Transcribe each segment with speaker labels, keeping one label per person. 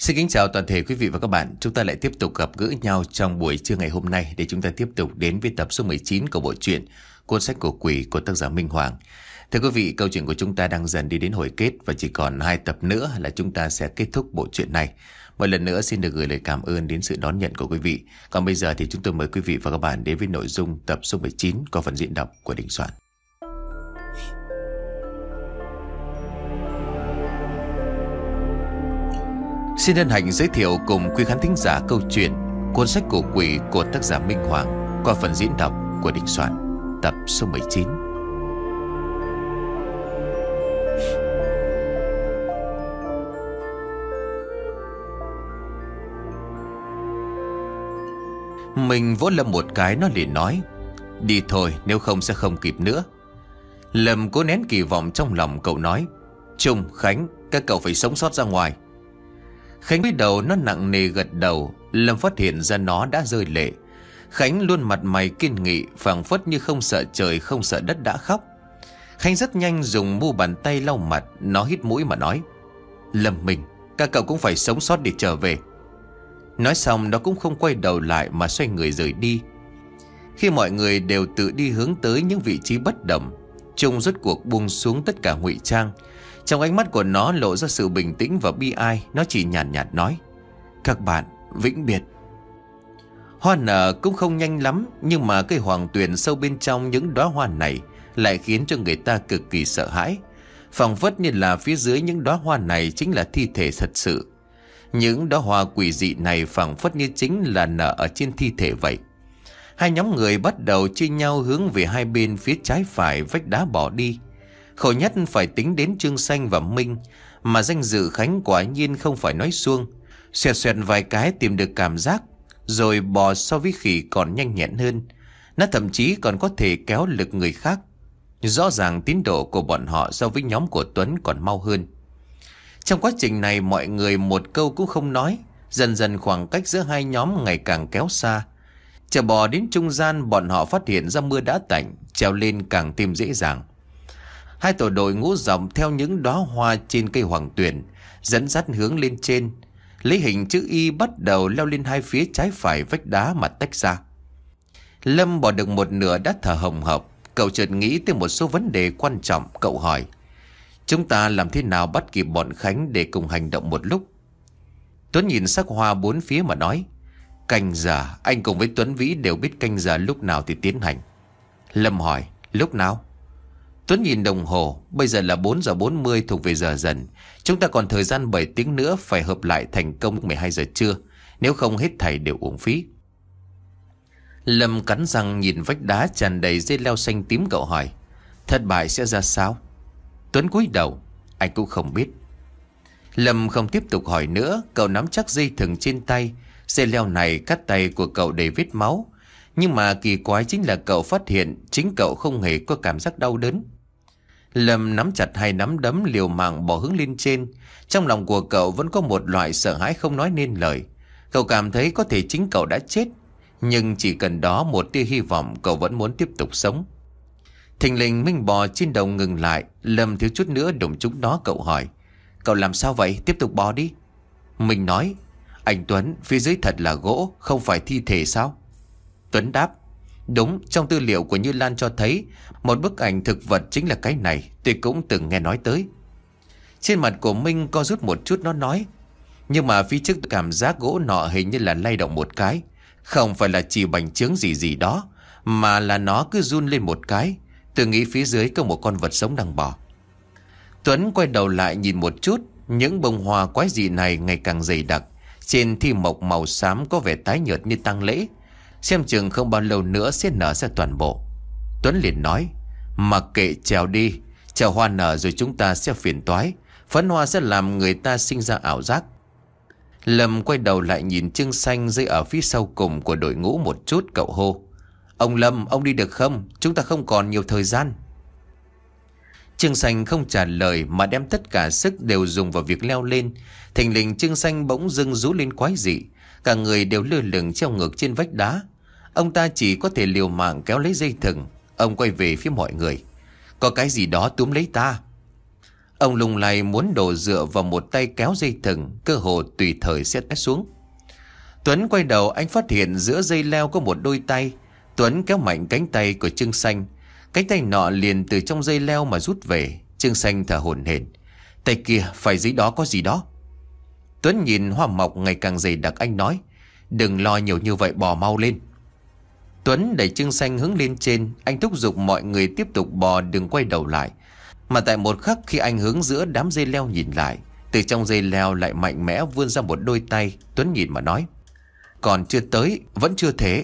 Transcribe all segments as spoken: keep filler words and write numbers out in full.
Speaker 1: Xin kính chào toàn thể quý vị và các bạn. Chúng ta lại tiếp tục gặp gỡ nhau trong buổi trưa ngày hôm nay để chúng ta tiếp tục đến với tập số mười chín của bộ truyện Cuốn sách của quỷ của tác giả Minh Hoàng. Thưa quý vị, câu chuyện của chúng ta đang dần đi đến hồi kết và chỉ còn hai tập nữa là chúng ta sẽ kết thúc bộ truyện này. Một lần nữa xin được gửi lời cảm ơn đến sự đón nhận của quý vị. Còn bây giờ thì chúng tôi mời quý vị và các bạn đến với nội dung tập số mười chín có phần diễn đọc của Đình Soạn. Xin hân hạnh giới thiệu cùng quý khán thính giả câu chuyện Cuốn sách của quỷ của tác giả Minh Hoàng qua phần diễn đọc của Đình Soạn, tập số mười chín. Mình vỗ Lâm một cái, nó liền nói: "Đi thôi, nếu không sẽ không kịp nữa." Lâm cố nén kỳ vọng trong lòng, cậu nói: "Trung, Khánh, các cậu phải sống sót ra ngoài." Khánh cúi đầu, nó nặng nề gật đầu. Lâm phát hiện ra nó đã rơi lệ. Khánh luôn mặt mày kiên nghị, phảng phất như không sợ trời không sợ đất đã khóc. Khánh rất nhanh dùng mu bàn tay lau mặt. Nó hít mũi mà nói: "Lâm mình, các cậu cũng phải sống sót để trở về." Nói xong nó cũng không quay đầu lại mà xoay người rời đi. Khi mọi người đều tự đi hướng tới những vị trí bất đồng, Trung rốt cuộc buông xuống tất cả ngụy trang. Trong ánh mắt của nó lộ ra sự bình tĩnh và bi ai. Nó chỉ nhàn nhạt, nhạt nói: "Các bạn vĩnh biệt." Hoa nở cũng không nhanh lắm, nhưng mà cây hoàng tuyền sâu bên trong những đóa hoa này lại khiến cho người ta cực kỳ sợ hãi. Phảng phất như là phía dưới những đóa hoa này chính là thi thể thật sự. Những đóa hoa quỷ dị này phảng phất như chính là nở ở trên thi thể vậy. Hai nhóm người bắt đầu chia nhau hướng về hai bên phía trái phải vách đá bỏ đi. Khổ nhất phải tính đến Trương Xanh và Minh, mà danh dự Khánh quả nhiên không phải nói suông. Xoẹt xoẹt vài cái tìm được cảm giác, rồi bò so với khỉ còn nhanh nhẹn hơn. Nó thậm chí còn có thể kéo lực người khác. Rõ ràng tiến độ của bọn họ so với nhóm của Tuấn còn mau hơn. Trong quá trình này mọi người một câu cũng không nói. Dần dần khoảng cách giữa hai nhóm ngày càng kéo xa. Chờ bò đến trung gian, bọn họ phát hiện ra mưa đã tạnh, trèo lên càng thêm dễ dàng. Hai tổ đội ngũ dọc theo những đóa hoa trên cây hoàng tuyền, dẫn dắt hướng lên trên, lấy hình chữ Y bắt đầu leo lên hai phía trái phải vách đá mà tách ra. Lâm bỏ được một nửa đã thở hồng hộc. Cậu chợt nghĩ tới một số vấn đề quan trọng. Cậu hỏi: "Chúng ta làm thế nào bắt kịp bọn Khánh để cùng hành động một lúc?" Tuấn nhìn sắc hoa bốn phía mà nói: "Canh giờ, anh cùng với Tuấn Vĩ đều biết canh giờ lúc nào thì tiến hành." Lâm hỏi: "Lúc nào?" Tuấn nhìn đồng hồ: "Bây giờ là bốn giờ bốn mươi thuộc về giờ dần. Chúng ta còn thời gian bảy tiếng nữa phải hợp lại thành công mười hai giờ trưa. Nếu không hết thảy đều uổng phí." Lâm cắn răng nhìn vách đá tràn đầy dây leo xanh tím. Cậu hỏi: "Thất bại sẽ ra sao?" Tuấn cúi đầu: "Anh cũng không biết." Lâm không tiếp tục hỏi nữa. Cậu nắm chắc dây thừng trên tay. Dây leo này cắt tay của cậu đầy vết máu. Nhưng mà kỳ quái chính là cậu phát hiện chính cậu không hề có cảm giác đau đớn. Lâm nắm chặt hai nắm đấm liều mạng bỏ hướng lên trên. Trong lòng của cậu vẫn có một loại sợ hãi không nói nên lời. Cậu cảm thấy có thể chính cậu đã chết, nhưng chỉ cần đó một tia hy vọng, cậu vẫn muốn tiếp tục sống. Thình lình Minh bò trên đầu ngừng lại. Lâm thiếu chút nữa đụng trúng nó. Cậu hỏi: "Cậu làm sao vậy? Tiếp tục bò đi." Minh nói: "Anh Tuấn, phía dưới thật là gỗ, không phải thi thể sao?" Tuấn đáp: "Đúng, trong tư liệu của Như Lan cho thấy một bức ảnh thực vật chính là cái này. Tôi cũng từng nghe nói tới." Trên mặt của Minh co rút một chút. Nó nói: "Nhưng mà phía trước cảm giác gỗ nọ hình như là lay động một cái. Không phải là chỉ bành trướng gì gì đó, mà là nó cứ run lên một cái. Tôi nghĩ phía dưới có một con vật sống đang bò." Tuấn quay đầu lại nhìn một chút. Những bông hoa quái dị này ngày càng dày đặc. Trên thi mộc màu xám có vẻ tái nhợt như tang lễ. Xem chừng không bao lâu nữa sẽ nở ra toàn bộ. Tuấn liền nói: "Mặc kệ, trèo đi. Chờ hoa nở rồi chúng ta sẽ phiền toái. Phấn hoa sẽ làm người ta sinh ra ảo giác." Lâm quay đầu lại nhìn Trương Xanh rơi ở phía sau cùng của đội ngũ một chút. Cậu hô: "Ông Lâm, ông đi được không? Chúng ta không còn nhiều thời gian." Trương Xanh không trả lời mà đem tất cả sức đều dùng vào việc leo lên. Thình lình Trương Xanh bỗng dưng rú lên quái dị. Cả người đều lơ lửng treo ngược trên vách đá. Ông ta chỉ có thể liều mạng kéo lấy dây thừng. Ông quay về phía mọi người: "Có cái gì đó túm lấy ta." Ông lung lay muốn đổ dựa vào một tay kéo dây thừng, cơ hồ tùy thời sẽ té xuống. Tuấn quay đầu, anh phát hiện giữa dây leo có một đôi tay. Tuấn kéo mạnh cánh tay của Trương Xanh. Cánh tay nọ liền từ trong dây leo mà rút về. Trương Xanh thở hổn hển. Tay kia phải dưới đó có gì đó. Tuấn nhìn hoa mọc ngày càng dày đặc, anh nói: Đừng lo nhiều như vậy, bò mau lên. Tuấn đẩy Trương Xanh hướng lên trên. Anh thúc giục mọi người tiếp tục bò, đừng quay đầu lại. Mà tại một khắc khi anh hướng giữa đám dây leo nhìn lại, từ trong dây leo lại mạnh mẽ vươn ra một đôi tay. Tuấn nhìn mà nói: Còn chưa tới, vẫn chưa thể.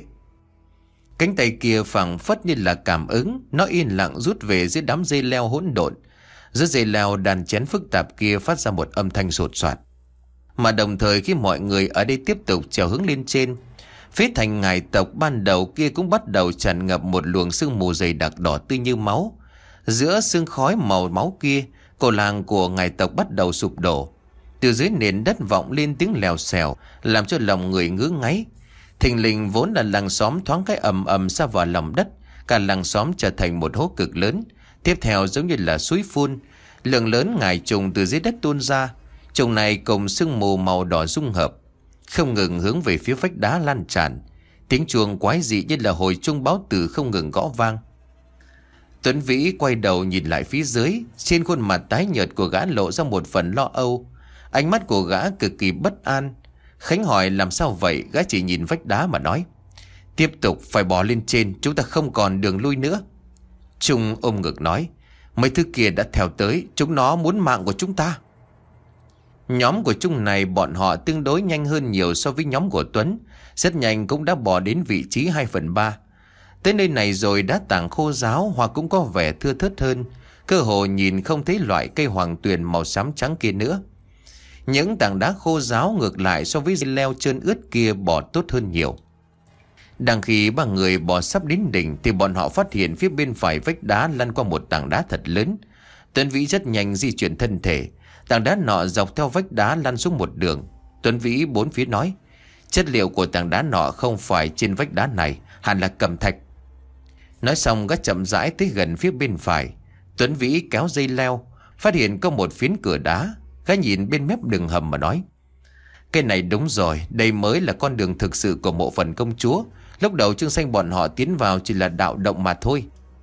Speaker 1: Cánh tay kia phảng phất như là cảm ứng, nó yên lặng rút về dưới đám dây leo hỗn độn. Giữa dây leo đàn chén phức tạp kia phát ra một âm thanh sột soạt. Mà đồng thời khi mọi người ở đây tiếp tục trèo hướng lên trên, phía thành ngài tộc ban đầu kia cũng bắt đầu tràn ngập một luồng sương mù dày đặc đỏ tươi như máu. Giữa sương khói màu máu kia, cổ làng của ngài tộc bắt đầu sụp đổ. Từ dưới nền đất vọng lên tiếng lèo xèo, làm cho lòng người ngứa ngáy. Thình lình vốn là làng xóm thoáng cái ầm ầm xa vào lòng đất, cả làng xóm trở thành một hố cực lớn. Tiếp theo giống như là suối phun, lượng lớn ngải trùng từ dưới đất tuôn ra. Trùng này cùng sương mù màu đỏ dung hợp, không ngừng hướng về phía vách đá lan tràn. Tiếng chuông quái dị như là hồi chuông báo tử không ngừng gõ vang. Tuấn Vĩ quay đầu nhìn lại phía dưới, trên khuôn mặt tái nhợt của gã lộ ra một phần lo âu. Ánh mắt của gã cực kỳ bất an. Khánh hỏi làm sao vậy, gã chỉ nhìn vách đá mà nói: Tiếp tục phải bò lên trên, chúng ta không còn đường lui nữa. Trung ôm ngực nói: Mấy thứ kia đã theo tới, chúng nó muốn mạng của chúng ta. Nhóm của Trung này bọn họ tương đối nhanh hơn nhiều so với nhóm của Tuấn. Rất nhanh cũng đã bò đến vị trí hai phần ba. Tới nơi này rồi đá tảng khô ráo hoặc cũng có vẻ thưa thớt hơn. Cơ hồ nhìn không thấy loại cây hoàng tuyền màu xám trắng kia nữa. Những tảng đá khô ráo ngược lại so với dây leo trơn ướt kia bò tốt hơn nhiều. Đang khi ba người bò sắp đến đỉnh thì bọn họ phát hiện phía bên phải vách đá lăn qua một tảng đá thật lớn. Tuấn Vĩ rất nhanh di chuyển thân thể. Tảng đá nọ dọc theo vách đá lăn xuống một đường. Tuấn Vĩ bốn phía nói: Chất liệu của tảng đá nọ không phải trên vách đá này, hẳn là cẩm thạch. Nói xong gã chậm rãi tới gần phía bên phải. Tuấn Vĩ kéo dây leo, phát hiện có một phiến cửa đá. Gã nhìn bên mép đường hầm mà nói: Cái này đúng rồi, đây mới là con đường thực sự của mộ phần công chúa. Lúc đầu Trương Xanh bọn họ tiến vào chỉ là đạo động mà thôi.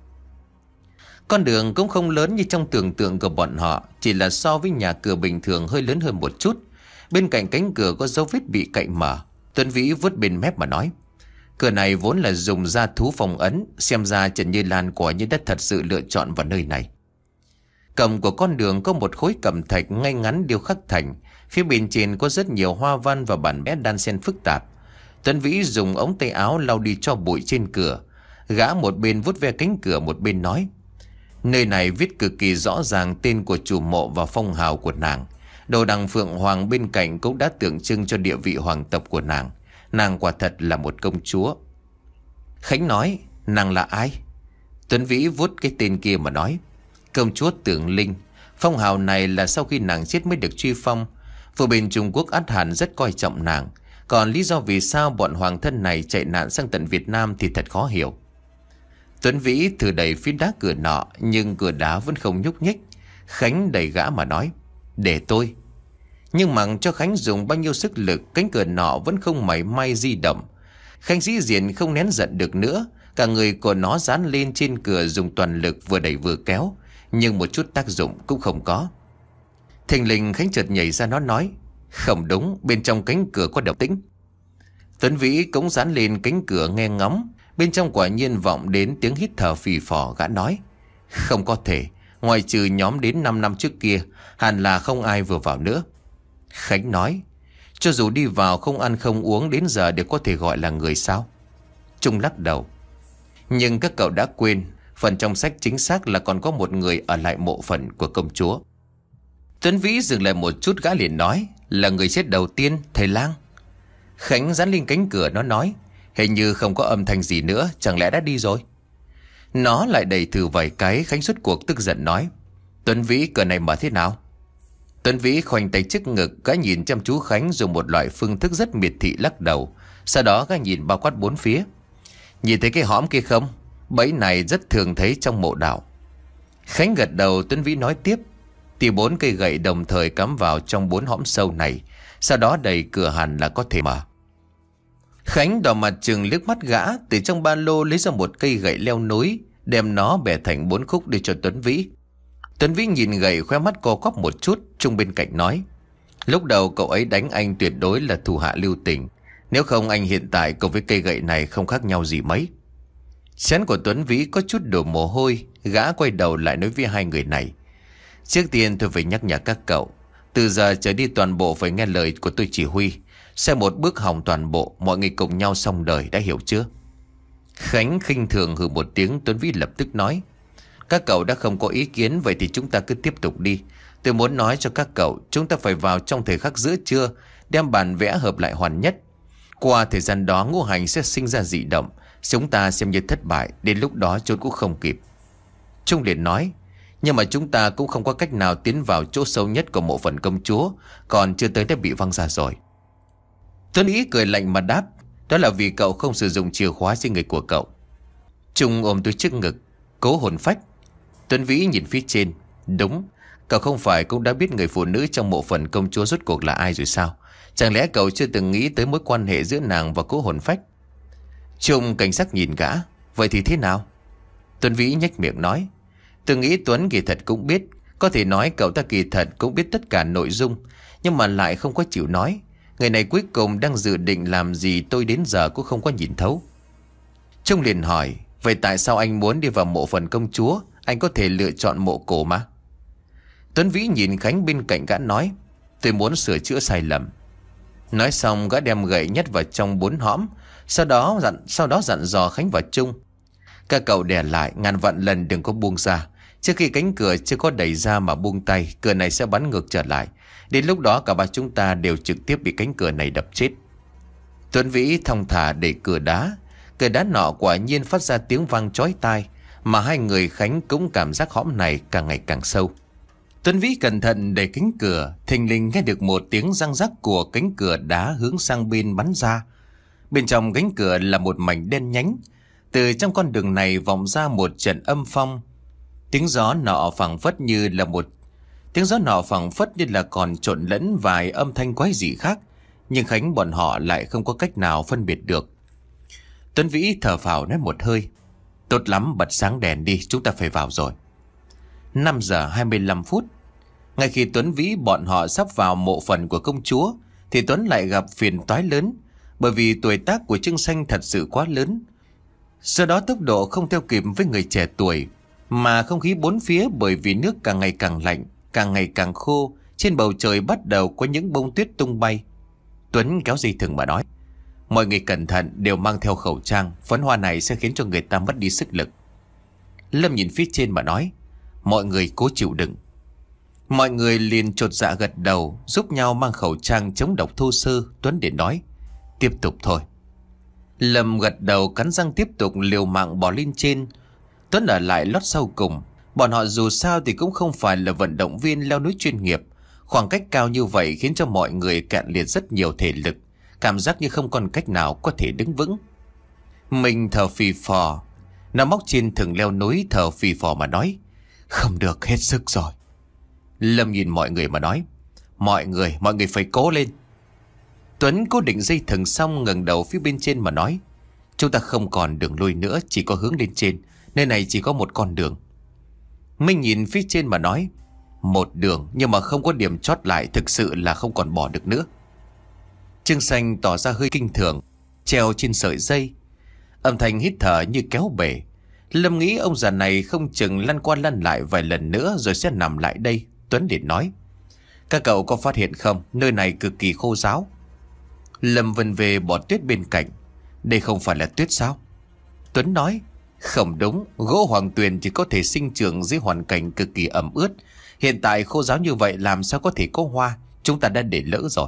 Speaker 1: Con đường cũng không lớn như trong tưởng tượng của bọn họ, chỉ là so với nhà cửa bình thường hơi lớn hơn một chút. Bên cạnh cánh cửa có dấu vết bị cậy mở. Tuấn Vĩ vứt bên mép mà nói: Cửa này vốn là dùng da thú phong ấn, xem ra Trần Như Lan quả như đã thật sự lựa chọn vào nơi này. Cầm của con đường có một khối cẩm thạch ngay ngắn điêu khắc thành. Phía bên trên có rất nhiều hoa văn và bản vẽ đan xen phức tạp. Tuấn Vĩ dùng ống tay áo lau đi cho bụi trên cửa. Gã một bên vuốt ve cánh cửa một bên nói: Nơi này viết cực kỳ rõ ràng tên của chủ mộ và phong hào của nàng. Đồ đằng phượng hoàng bên cạnh cũng đã tượng trưng cho địa vị hoàng tộc của nàng. Nàng quả thật là một công chúa. Khánh nói: Nàng là ai? Tuấn Vĩ vuốt cái tên kia mà nói: Công chúa Tưởng Linh. Phong hào này là sau khi nàng chết mới được truy phong. Vừa bên Trung Quốc ắt hẳn rất coi trọng nàng. Còn lý do vì sao bọn hoàng thân này chạy nạn sang tận Việt Nam thì thật khó hiểu. Tuấn Vĩ thử đẩy phía đá cửa nọ, nhưng cửa đá vẫn không nhúc nhích. Khánh đẩy gã mà nói: Để tôi. Nhưng mặc cho Khánh dùng bao nhiêu sức lực, cánh cửa nọ vẫn không mảy may di động. Khánh dĩ diện không nén giận được nữa. Cả người của nó dán lên trên cửa, dùng toàn lực vừa đẩy vừa kéo, nhưng một chút tác dụng cũng không có. Thình lình Khánh chợt nhảy ra, nó nói: Không đúng, bên trong cánh cửa có động tĩnh. Tuấn Vĩ cũng dán lên cánh cửa nghe ngóng. Bên trong quả nhiên vọng đến tiếng hít thở phì phò. Gã nói: Không có thể, ngoài trừ nhóm đến năm năm trước kia, hẳn là không ai vừa vào nữa. Khánh nói: Cho dù đi vào không ăn không uống đến giờ đều có thể gọi là người sao? Trung lắc đầu: Nhưng các cậu đã quên, phần trong sách chính xác là còn có một người ở lại mộ phần của công chúa. Tuấn Vĩ dừng lại một chút, gã liền nói: Là người chết đầu tiên, thầy Lang. Khánh dán lên cánh cửa, nó nói: Hình như không có âm thanh gì nữa, chẳng lẽ đã đi rồi? Nó lại đẩy thử vài cái. Khánh rốt cuộc tức giận nói: Tuấn Vĩ, cửa này mở thế nào? Tuấn Vĩ khoanh tay trước ngực, gã nhìn chăm chú Khánh dùng một loại phương thức rất miệt thị, lắc đầu. Sau đó gã nhìn bao quát bốn phía: Nhìn thấy cái hõm kia không? Bẫy này rất thường thấy trong mộ đạo. Khánh gật đầu. Tuấn Vĩ nói tiếp: Thì bốn cây gậy đồng thời cắm vào trong bốn hõm sâu này, sau đó đẩy cửa hẳn là có thể mở. Khánh đỏ mặt chừng liếc mắt gã, từ trong ba lô lấy ra một cây gậy leo núi, đem nó bẻ thành bốn khúc đưa cho Tuấn Vĩ. Tuấn Vĩ nhìn gậy khóe mắt co quắp một chút, Trung bên cạnh nói: lúc đầu cậu ấy đánh anh tuyệt đối là thủ hạ lưu tình, nếu không anh hiện tại cùng với cây gậy này không khác nhau gì mấy. Chán của Tuấn Vĩ có chút đổ mồ hôi, gã quay đầu lại nói với hai người này: trước tiên tôi phải nhắc nhở các cậu, từ giờ trở đi toàn bộ phải nghe lời của tôi chỉ huy. Sai một bước hỏng toàn bộ, mọi người cùng nhau xong đời, đã hiểu chưa? Khánh khinh thường hừ một tiếng. Tuấn Vĩ lập tức nói: các cậu đã không có ý kiến, vậy thì chúng ta cứ tiếp tục đi. Tôi muốn nói cho các cậu, chúng ta phải vào trong thời khắc giữa trưa, đem bản vẽ hợp lại hoàn nhất. Qua thời gian đó ngũ hành sẽ sinh ra dị động, chúng ta xem như thất bại, đến lúc đó trốn cũng không kịp. Trung liền nói: nhưng mà chúng ta cũng không có cách nào tiến vào chỗ sâu nhất của mộ phần công chúa, còn chưa tới đã bị văng ra rồi. Tuấn Ý cười lạnh mà đáp: đó là vì cậu không sử dụng chìa khóa trên người của cậu. Trung ôm túi trước ngực, cố hồn phách. Tuấn Vĩ nhìn phía trên: đúng, cậu không phải cũng đã biết người phụ nữ trong mộ phần công chúa rốt cuộc là ai rồi sao? Chẳng lẽ cậu chưa từng nghĩ tới mối quan hệ giữa nàng và cố hồn phách? Trung cảnh giác nhìn gã: vậy thì thế nào? Tuấn Vĩ nhếch miệng nói: tôi nghĩ Tuấn kỳ thật cũng biết, có thể nói cậu ta kỳ thật cũng biết tất cả nội dung, nhưng mà lại không có chịu nói. Người này cuối cùng đang dự định làm gì tôi đến giờ cũng không có nhìn thấu. Trung liền hỏi: vậy tại sao anh muốn đi vào mộ phần công chúa? Anh có thể lựa chọn mộ cổ mà. Tuấn Vĩ nhìn Khánh bên cạnh gã nói: tôi muốn sửa chữa sai lầm. Nói xong gã đem gậy nhét vào trong bốn hõm, Sau đó dặn sau đó dặn dò Khánh và Trung: các cậu đè lại, ngàn vạn lần đừng có buông ra. Trước khi cánh cửa chưa có đẩy ra mà buông tay, cửa này sẽ bắn ngược trở lại. Đến lúc đó cả ba chúng ta đều trực tiếp bị cánh cửa này đập chết. Tuấn Vĩ thong thả đẩy cửa đá. Cửa đá nọ quả nhiên phát ra tiếng vang chói tai, mà hai người Khánh cũng cảm giác hõm này càng ngày càng sâu. Tuấn Vĩ cẩn thận đẩy cánh cửa, thình lình nghe được một tiếng răng rắc của cánh cửa đá hướng sang bên bắn ra. Bên trong cánh cửa là một mảnh đen nhánh. Từ trong con đường này vọng ra một trận âm phong. Tiếng gió nọ phảng phất như là một Tiếng gió nọ phảng phất như là còn trộn lẫn vài âm thanh quái dị khác, nhưng Khánh bọn họ lại không có cách nào phân biệt được. Tuấn Vĩ thở phào nói một hơi: tốt lắm, bật sáng đèn đi, chúng ta phải vào rồi. Năm giờ hai mươi lăm phút. Ngay khi Tuấn Vĩ bọn họ sắp vào mộ phần của công chúa, thì Tuấn lại gặp phiền toái lớn, bởi vì tuổi tác của Trương Xanh thật sự quá lớn. Do đó tốc độ không theo kịp với người trẻ tuổi, mà không khí bốn phía bởi vì nước càng ngày càng lạnh, càng ngày càng khô, trên bầu trời bắt đầu có những bông tuyết tung bay. Tuấn kéo dây thừng mà nói: mọi người cẩn thận, đều mang theo khẩu trang, phấn hoa này sẽ khiến cho người ta mất đi sức lực. Lâm nhìn phía trên mà nói: mọi người cố chịu đựng. Mọi người liền chột dạ gật đầu, giúp nhau mang khẩu trang chống độc thô sơ. Tuấn để nói: tiếp tục thôi. Lâm gật đầu cắn răng tiếp tục liều mạng bò lên trên. Tuấn ở lại lót sau cùng. Bọn họ dù sao thì cũng không phải là vận động viên leo núi chuyên nghiệp. Khoảng cách cao như vậy khiến cho mọi người cạn liệt rất nhiều thể lực, cảm giác như không còn cách nào có thể đứng vững. Mình thở phì phò, nó móc trên thừng leo núi thở phì phò mà nói: không được, hết sức rồi. Lâm nhìn mọi người mà nói: mọi người, mọi người phải cố lên. Tuấn cố định dây thừng xong ngẩng đầu phía bên trên mà nói: chúng ta không còn đường lui nữa, chỉ có hướng lên trên. Nơi này chỉ có một con đường. Minh nhìn phía trên mà nói: một đường nhưng mà không có điểm chót lại, thực sự là không còn bỏ được nữa. Trương Xanh tỏ ra hơi kinh thường, treo trên sợi dây, âm thanh hít thở như kéo bể. Lâm nghĩ ông già này không chừng lăn qua lăn lại vài lần nữa rồi sẽ nằm lại đây. Tuấn liền nói: các cậu có phát hiện không, nơi này cực kỳ khô ráo. Lâm vần về bọt tuyết bên cạnh: đây không phải là tuyết sao? Tuấn nói: không đúng, gỗ hoàng tuyền chỉ có thể sinh trưởng dưới hoàn cảnh cực kỳ ẩm ướt. Hiện tại khô ráo như vậy làm sao có thể có hoa, chúng ta đã để lỡ rồi.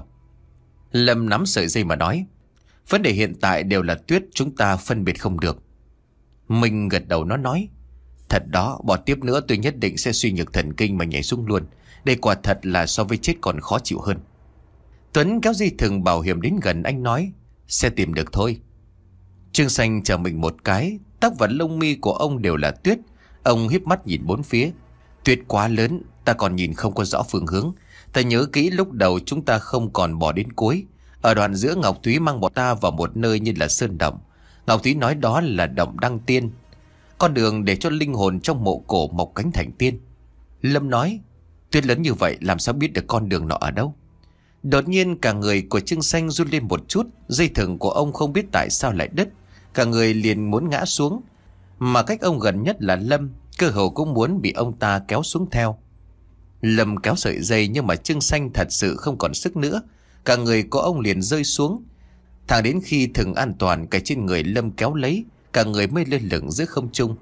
Speaker 1: Lâm nắm sợi dây mà nói: vấn đề hiện tại đều là tuyết, chúng ta phân biệt không được. Mình gật đầu nó nói: thật đó, bỏ tiếp nữa tôi nhất định sẽ suy nhược thần kinh mà nhảy xuống luôn. Đây quả thật là so với chết còn khó chịu hơn. Tuấn kéo dây thừng bảo hiểm đến gần, anh nói: sẽ tìm được thôi. Trương Xanh chờ mình một cái, tóc và lông mi của ông đều là tuyết. Ông híp mắt nhìn bốn phía: Tuyết quá lớn, ta còn nhìn không có rõ phương hướng. Ta nhớ kỹ lúc đầu chúng ta không còn bỏ đến cuối. Ở đoạn giữa Ngọc Thúy mang bọn ta vào một nơi như là sơn động. Ngọc Thúy nói đó là động Đăng Tiên, con đường để cho linh hồn trong mộ cổ mọc cánh thành tiên. Lâm nói, Tuyết lớn như vậy làm sao biết được con đường nọ ở đâu? Đột nhiên cả người của Trương Xanh run lên một chút. Dây thừng của ông không biết tại sao lại đứt. Cả người liền muốn ngã xuống. Mà cách ông gần nhất là Lâm, cơ hồ cũng muốn bị ông ta kéo xuống theo. Lâm kéo sợi dây nhưng mà Trương Xanh thật sự không còn sức nữa. Cả người của ông liền rơi xuống. Thẳng đến khi thừng an toàn cái trên người Lâm kéo lấy, cả người mới lên lửng giữa không trung.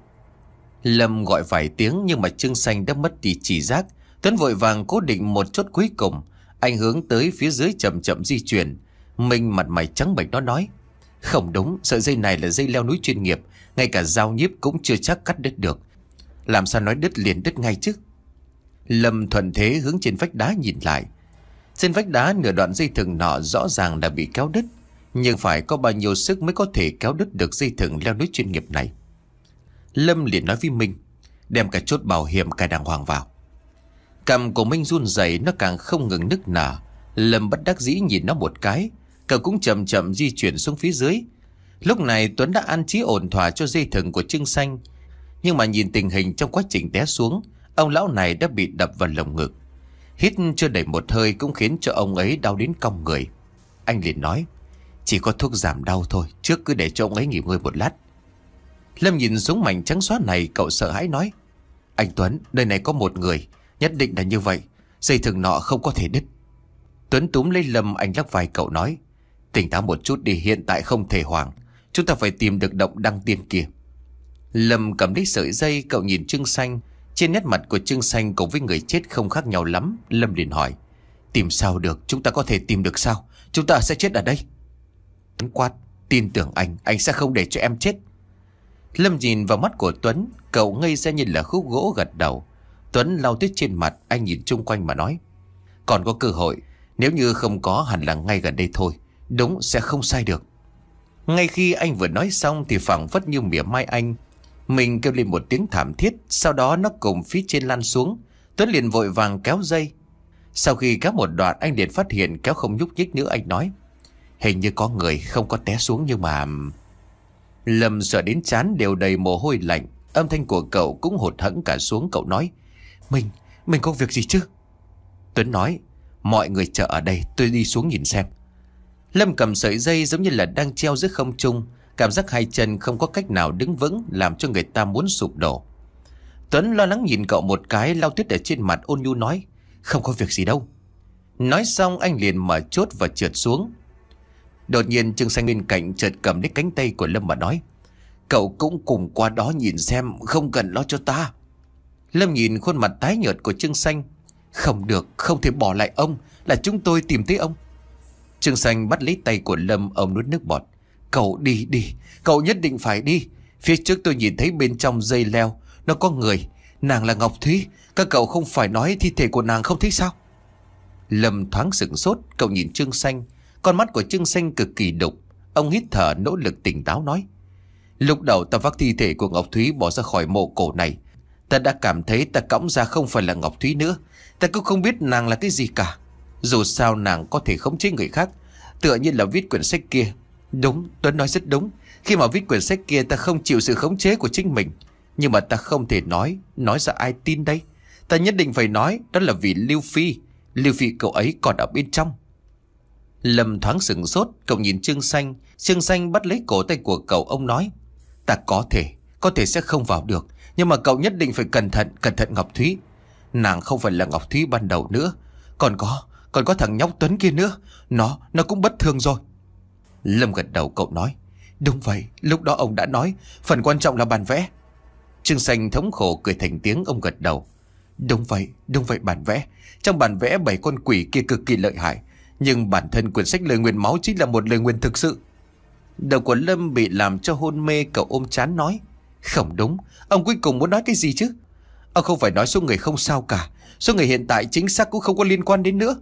Speaker 1: Lâm gọi vài tiếng nhưng mà Trương Xanh đã mất đi chỉ giác. Tuấn vội vàng cố định một chốt cuối cùng. Anh hướng tới phía dưới chậm chậm di chuyển. Mình mặt mày trắng bệch nó nói, không đúng, sợi dây này là dây leo núi chuyên nghiệp, ngay cả dao nhíp cũng chưa chắc cắt đứt được. Làm sao nói đứt liền đứt ngay chứ? Lâm thuận thế hướng trên vách đá nhìn lại. Trên vách đá nửa đoạn dây thừng nọ rõ ràng đã bị kéo đứt, nhưng phải có bao nhiêu sức mới có thể kéo đứt được dây thừng leo núi chuyên nghiệp này? Lâm liền nói với Minh, đem cả chốt bảo hiểm cài đàng hoàng vào. Cằm của Minh run rẩy, nó càng không ngừng nức nở. Lâm bất đắc dĩ nhìn nó một cái, cậu cũng chậm chậm di chuyển xuống phía dưới. Lúc này Tuấn đã an trí ổn thỏa cho dây thừng của Trương Xanh, nhưng mà nhìn tình hình trong quá trình té xuống, ông lão này đã bị đập vào lồng ngực. Hít chưa đầy một hơi cũng khiến cho ông ấy đau đến cong người. Anh liền nói, chỉ có thuốc giảm đau thôi, trước cứ để cho ông ấy nghỉ ngơi một lát. Lâm nhìn xuống mảnh trắng xóa này, cậu sợ hãi nói, anh Tuấn, nơi này có một người, nhất định là như vậy, dây thừng nọ không có thể đứt. Tuấn túm lấy Lâm, anh lắc vai cậu nói, tỉnh táo một chút đi, hiện tại không thể hoảng, chúng ta phải tìm được động Đăng Tiên kia. Lâm cầm lấy sợi dây, cậu nhìn Trương Xanh. Trên nét mặt của Trương Xanh cùng với người chết không khác nhau lắm. Lâm liền hỏi, tìm sao được, chúng ta có thể tìm được sao? Chúng ta sẽ chết ở đây. Tuấn quát, tin tưởng anh, anh sẽ không để cho em chết. Lâm nhìn vào mắt của Tuấn, cậu ngây ra như là khúc gỗ gật đầu. Tuấn lau tuyết trên mặt, anh nhìn chung quanh mà nói, còn có cơ hội, nếu như không có hẳn là ngay gần đây thôi. Đúng, sẽ không sai được. Ngay khi anh vừa nói xong thì phảng phất như mỉa mai anh, mình kêu lên một tiếng thảm thiết. Sau đó nó cùng phía trên lăn xuống. Tuấn liền vội vàng kéo dây. Sau khi kéo một đoạn, anh liền phát hiện kéo không nhúc nhích nữa. Anh nói, hình như có người, không có té xuống nhưng mà... Lâm sợ đến trán đều đầy mồ hôi lạnh. Âm thanh của cậu cũng hụt hẫng cả xuống. Cậu nói, Mình, mình có việc gì chứ? Tuấn nói, mọi người chờ ở đây, tôi đi xuống nhìn xem. Lâm cầm sợi dây giống như là đang treo giữa không trung. Cảm giác hai chân không có cách nào đứng vững, làm cho người ta muốn sụp đổ. Tuấn lo lắng nhìn cậu một cái, lau tuyết ở trên mặt, ôn nhu nói, không có việc gì đâu. Nói xong anh liền mở chốt và trượt xuống. Đột nhiên Trương Xanh bên cạnh chợt cầm lấy cánh tay của Lâm mà nói, cậu cũng cùng qua đó nhìn xem, không cần lo cho ta. Lâm nhìn khuôn mặt tái nhợt của Trương Xanh, không được, không thể bỏ lại ông, là chúng tôi tìm thấy ông. Trương Xanh bắt lấy tay của Lâm, ông nuốt nước bọt. Cậu đi đi, cậu nhất định phải đi. Phía trước tôi nhìn thấy bên trong dây leo, nó có người, nàng là Ngọc Thúy. Các cậu không phải nói thi thể của nàng không thấy sao? Lâm thoáng sửng sốt, cậu nhìn Trương Xanh. Con mắt của Trương Xanh cực kỳ đục. Ông hít thở nỗ lực tỉnh táo nói, lúc đầu ta vác thi thể của Ngọc Thúy bỏ ra khỏi mộ cổ này, ta đã cảm thấy ta cõng ra không phải là Ngọc Thúy nữa. Ta cũng không biết nàng là cái gì cả. Dù sao nàng có thể khống chế người khác, tựa như là viết quyển sách kia. Đúng, Tuấn nói rất đúng. Khi mà viết quyển sách kia ta không chịu sự khống chế của chính mình. Nhưng mà ta không thể nói, nói ra ai tin đây? Ta nhất định phải nói, đó là vì Lưu Phi. Lưu Phi cậu ấy còn ở bên trong. Lâm thoáng sửng sốt, cậu nhìn Trương Xanh. Trương Xanh bắt lấy cổ tay của cậu, ông nói, ta có thể, có thể sẽ không vào được, nhưng mà cậu nhất định phải cẩn thận, cẩn thận Ngọc Thúy. Nàng không phải là Ngọc Thúy ban đầu nữa. Còn có, còn có thằng nhóc Tuấn kia nữa. Nó, nó cũng bất thường rồi. Lâm gật đầu, cậu nói, đúng vậy, lúc đó ông đã nói, phần quan trọng là bản vẽ. Trương Xanh thống khổ cười thành tiếng, ông gật đầu. Đúng vậy, đúng vậy, bản vẽ. Trong bản vẽ bảy con quỷ kia cực kỳ lợi hại, nhưng bản thân quyển sách lời nguyền máu chính là một lời nguyền thực sự. Đầu của Lâm bị làm cho hôn mê, cậu ôm trán nói, không đúng, ông cuối cùng muốn nói cái gì chứ? Ông không phải nói số người không sao cả, số người hiện tại chính xác cũng không có liên quan đến nữa.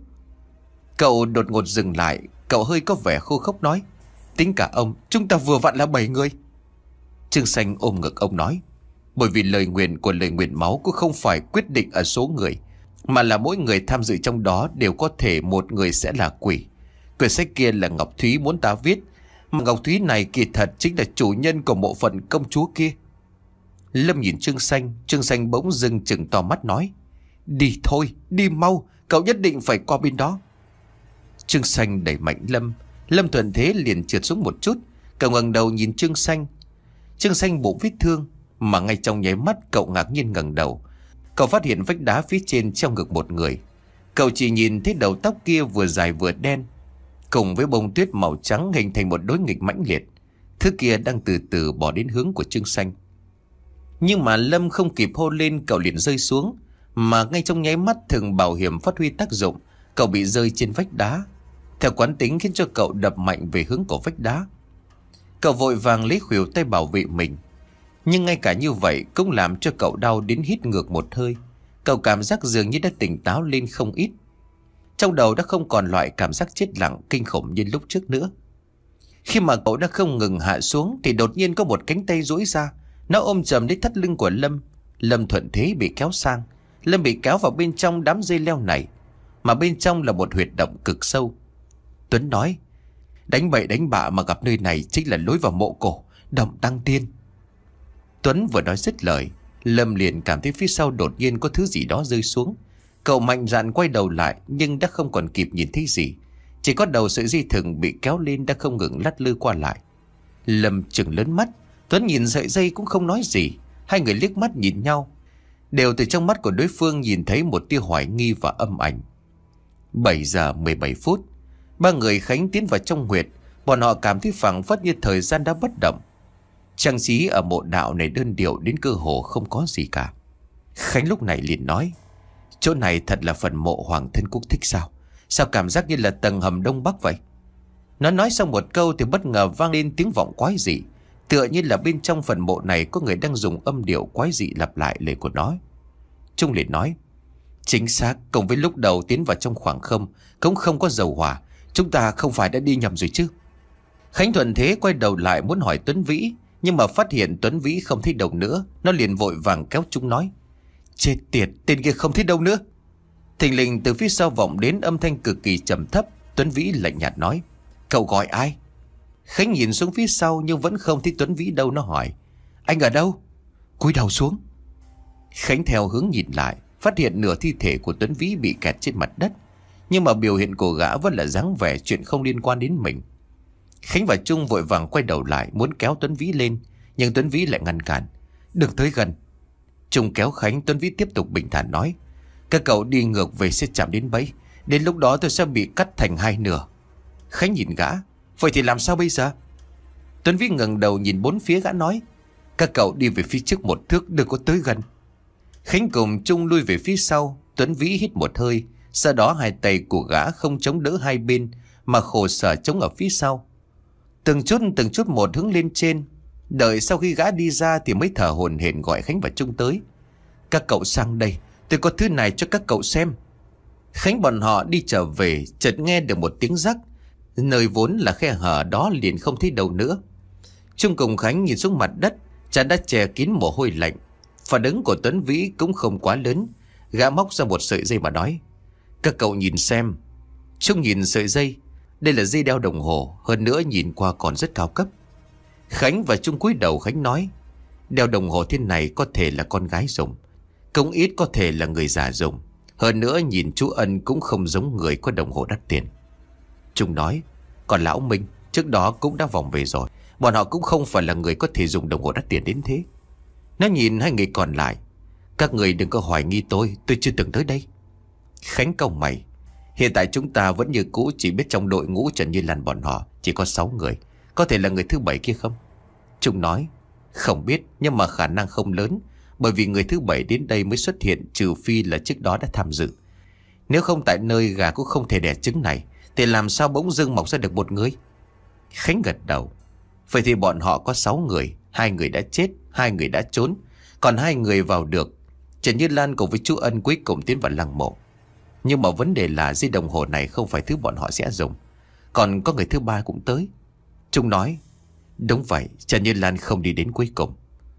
Speaker 1: Cậu đột ngột dừng lại, cậu hơi có vẻ khô khốc nói, tính cả ông, chúng ta vừa vặn là bảy người. Trương Xanh ôm ngực ông nói, Bởi vì lời nguyện của lời nguyện máu cũng không phải quyết định ở số người, mà là mỗi người tham dự trong đó đều có thể một người sẽ là quỷ. Quyển sách kia là Ngọc Thúy muốn ta viết, mà Ngọc Thúy này kỳ thật chính là chủ nhân của mộ phận công chúa kia. Lâm nhìn Trương Xanh, Trương Xanh bỗng dưng chừng to mắt nói: Đi thôi, đi mau, cậu nhất định phải qua bên đó. Trương Xanh đẩy mạnh Lâm, Lâm thuận thế liền trượt xuống một chút. Cậu ngẩng đầu nhìn Trương Xanh. Trương Xanh bụng vết thương, mà ngay trong nháy mắt cậu ngạc nhiên ngẩng đầu. Cậu phát hiện vách đá phía trên treo ngược một người. Cậu chỉ nhìn thấy đầu tóc kia vừa dài vừa đen, cùng với bông tuyết màu trắng hình thành một đối nghịch mãnh liệt. Thứ kia đang từ từ bỏ đến hướng của Trương Xanh. Nhưng mà Lâm không kịp hô lên, cậu liền rơi xuống. Mà ngay trong nháy mắt thường bảo hiểm phát huy tác dụng, cậu bị rơi trên vách đá. Theo quán tính khiến cho cậu đập mạnh về hướng của vách đá. Cậu vội vàng lấy khuỷu tay bảo vệ mình, nhưng ngay cả như vậy cũng làm cho cậu đau đến hít ngược một hơi. Cậu cảm giác dường như đã tỉnh táo lên không ít. Trong đầu đã không còn loại cảm giác chết lặng kinh khủng như lúc trước nữa. Khi mà cậu đã không ngừng hạ xuống thì đột nhiên có một cánh tay duỗi ra, nó ôm chầm lấy thắt lưng của Lâm. Lâm thuận thế bị kéo sang. Lâm bị kéo vào bên trong đám dây leo này, mà bên trong là một huyệt động cực sâu. Tuấn nói: Đánh bậy đánh bạ mà gặp nơi này chính là lối vào mộ cổ Động Đăng Tiên. Tuấn vừa nói dứt lời, Lâm liền cảm thấy phía sau đột nhiên có thứ gì đó rơi xuống. Cậu mạnh dạn quay đầu lại, nhưng đã không còn kịp nhìn thấy gì. Chỉ có đầu sợi dây thừng bị kéo lên đã không ngừng lắc lư qua lại. Lâm trừng lớn mắt, Tuấn nhìn sợi dây cũng không nói gì. Hai người liếc mắt nhìn nhau, đều từ trong mắt của đối phương nhìn thấy một tia hoài nghi và âm ảnh. Bảy giờ mười bảy phút, ba người Khánh tiến vào trong huyệt. Bọn họ cảm thấy phảng phất như thời gian đã bất động. Trang trí ở mộ đạo này đơn điệu đến cơ hồ không có gì cả. Khánh lúc này liền nói: Chỗ này thật là phần mộ Hoàng Thân Quốc Thích sao? Sao cảm giác như là tầng hầm Đông Bắc vậy? Nó nói xong một câu thì bất ngờ vang lên tiếng vọng quái dị, tựa như là bên trong phần mộ này có người đang dùng âm điệu quái dị lặp lại lời của nó. Trung liền nói: Chính xác, cùng với lúc đầu tiến vào trong khoảng không cũng không có dầu hỏa. Chúng ta không phải đã đi nhầm rồi chứ? Khánh thuận thế quay đầu lại muốn hỏi Tuấn Vĩ, nhưng mà phát hiện Tuấn Vĩ không thấy đâu nữa. Nó liền vội vàng kéo Trung nói: Chết tiệt, tên kia không thấy đâu nữa. Thình lình từ phía sau vọng đến âm thanh cực kỳ trầm thấp. Tuấn Vĩ lạnh nhạt nói: Cậu gọi ai? Khánh nhìn xuống phía sau nhưng vẫn không thấy Tuấn Vĩ đâu. Nó hỏi: Anh ở đâu? Cúi đầu xuống. Khánh theo hướng nhìn lại, phát hiện nửa thi thể của Tuấn Vĩ bị kẹt trên mặt đất, nhưng mà biểu hiện của gã vẫn là dáng vẻ chuyện không liên quan đến mình. Khánh và Trung vội vàng quay đầu lại muốn kéo Tuấn Vĩ lên, nhưng Tuấn Vĩ lại ngăn cản: Đừng tới gần. Trung kéo Khánh, Tuấn Vĩ tiếp tục bình thản nói: Các cậu đi ngược về sẽ chạm đến bẫy. Đến lúc đó tôi sẽ bị cắt thành hai nửa. Khánh nhìn gã: Vậy thì làm sao bây giờ? Tuấn Vĩ ngẩng đầu nhìn bốn phía, gã nói: Các cậu đi về phía trước một thước, đừng có tới gần. Khánh cùng Trung lui về phía sau. Tuấn Vĩ hít một hơi, sau đó hai tay của gã không chống đỡ hai bên mà khổ sở chống ở phía sau. Từng chút từng chút một hướng lên trên. Đợi sau khi gã đi ra thì mới thở hổn hển gọi Khánh và Trung tới: Các cậu sang đây, tôi có thứ này cho các cậu xem. Khánh bọn họ đi trở về, chợt nghe được một tiếng rắc. Nơi vốn là khe hở đó liền không thấy đâu nữa. Trung cùng Khánh nhìn xuống mặt đất, chán đã che kín mồ hôi lạnh. Phản ứng của Tuấn Vĩ cũng không quá lớn. Gã móc ra một sợi dây mà nói: Các cậu nhìn xem. Trung nhìn sợi dây. Đây là dây đeo đồng hồ, hơn nữa nhìn qua còn rất cao cấp. Khánh và Trung cúi đầu. Khánh nói: Đeo đồng hồ thế này có thể là con gái dùng, cũng ít có thể là người già dùng. Hơn nữa nhìn chú Ân cũng không giống người có đồng hồ đắt tiền. Trung nói: Còn lão Minh trước đó cũng đã vòng về rồi, bọn họ cũng không phải là người có thể dùng đồng hồ đắt tiền đến thế. Nó nhìn hai người còn lại: Các người đừng có hoài nghi tôi, tôi chưa từng tới đây. Khánh cau mày: Hiện tại chúng ta vẫn như cũ, chỉ biết trong đội ngũ Trần Như Lan bọn họ chỉ có sáu người, có thể là người thứ bảy kia không? Trung nói: Không biết, nhưng mà khả năng không lớn, bởi vì người thứ bảy đến đây mới xuất hiện, trừ phi là trước đó đã tham dự. Nếu không tại nơi gà cũng không thể đẻ trứng này, thì làm sao bỗng dưng mọc ra được một người? Khánh gật đầu: Vậy thì bọn họ có sáu người, hai người đã chết, hai người đã trốn, còn hai người vào được. Trần Như Lan cùng với chú Ân cuối cùng tiến vào lăng mộ. Nhưng mà vấn đề là dây đồng hồ này không phải thứ bọn họ sẽ dùng. Còn có người thứ ba cũng tới. Trung nói: Đúng vậy, Trần Như Lan không đi đến cuối cùng.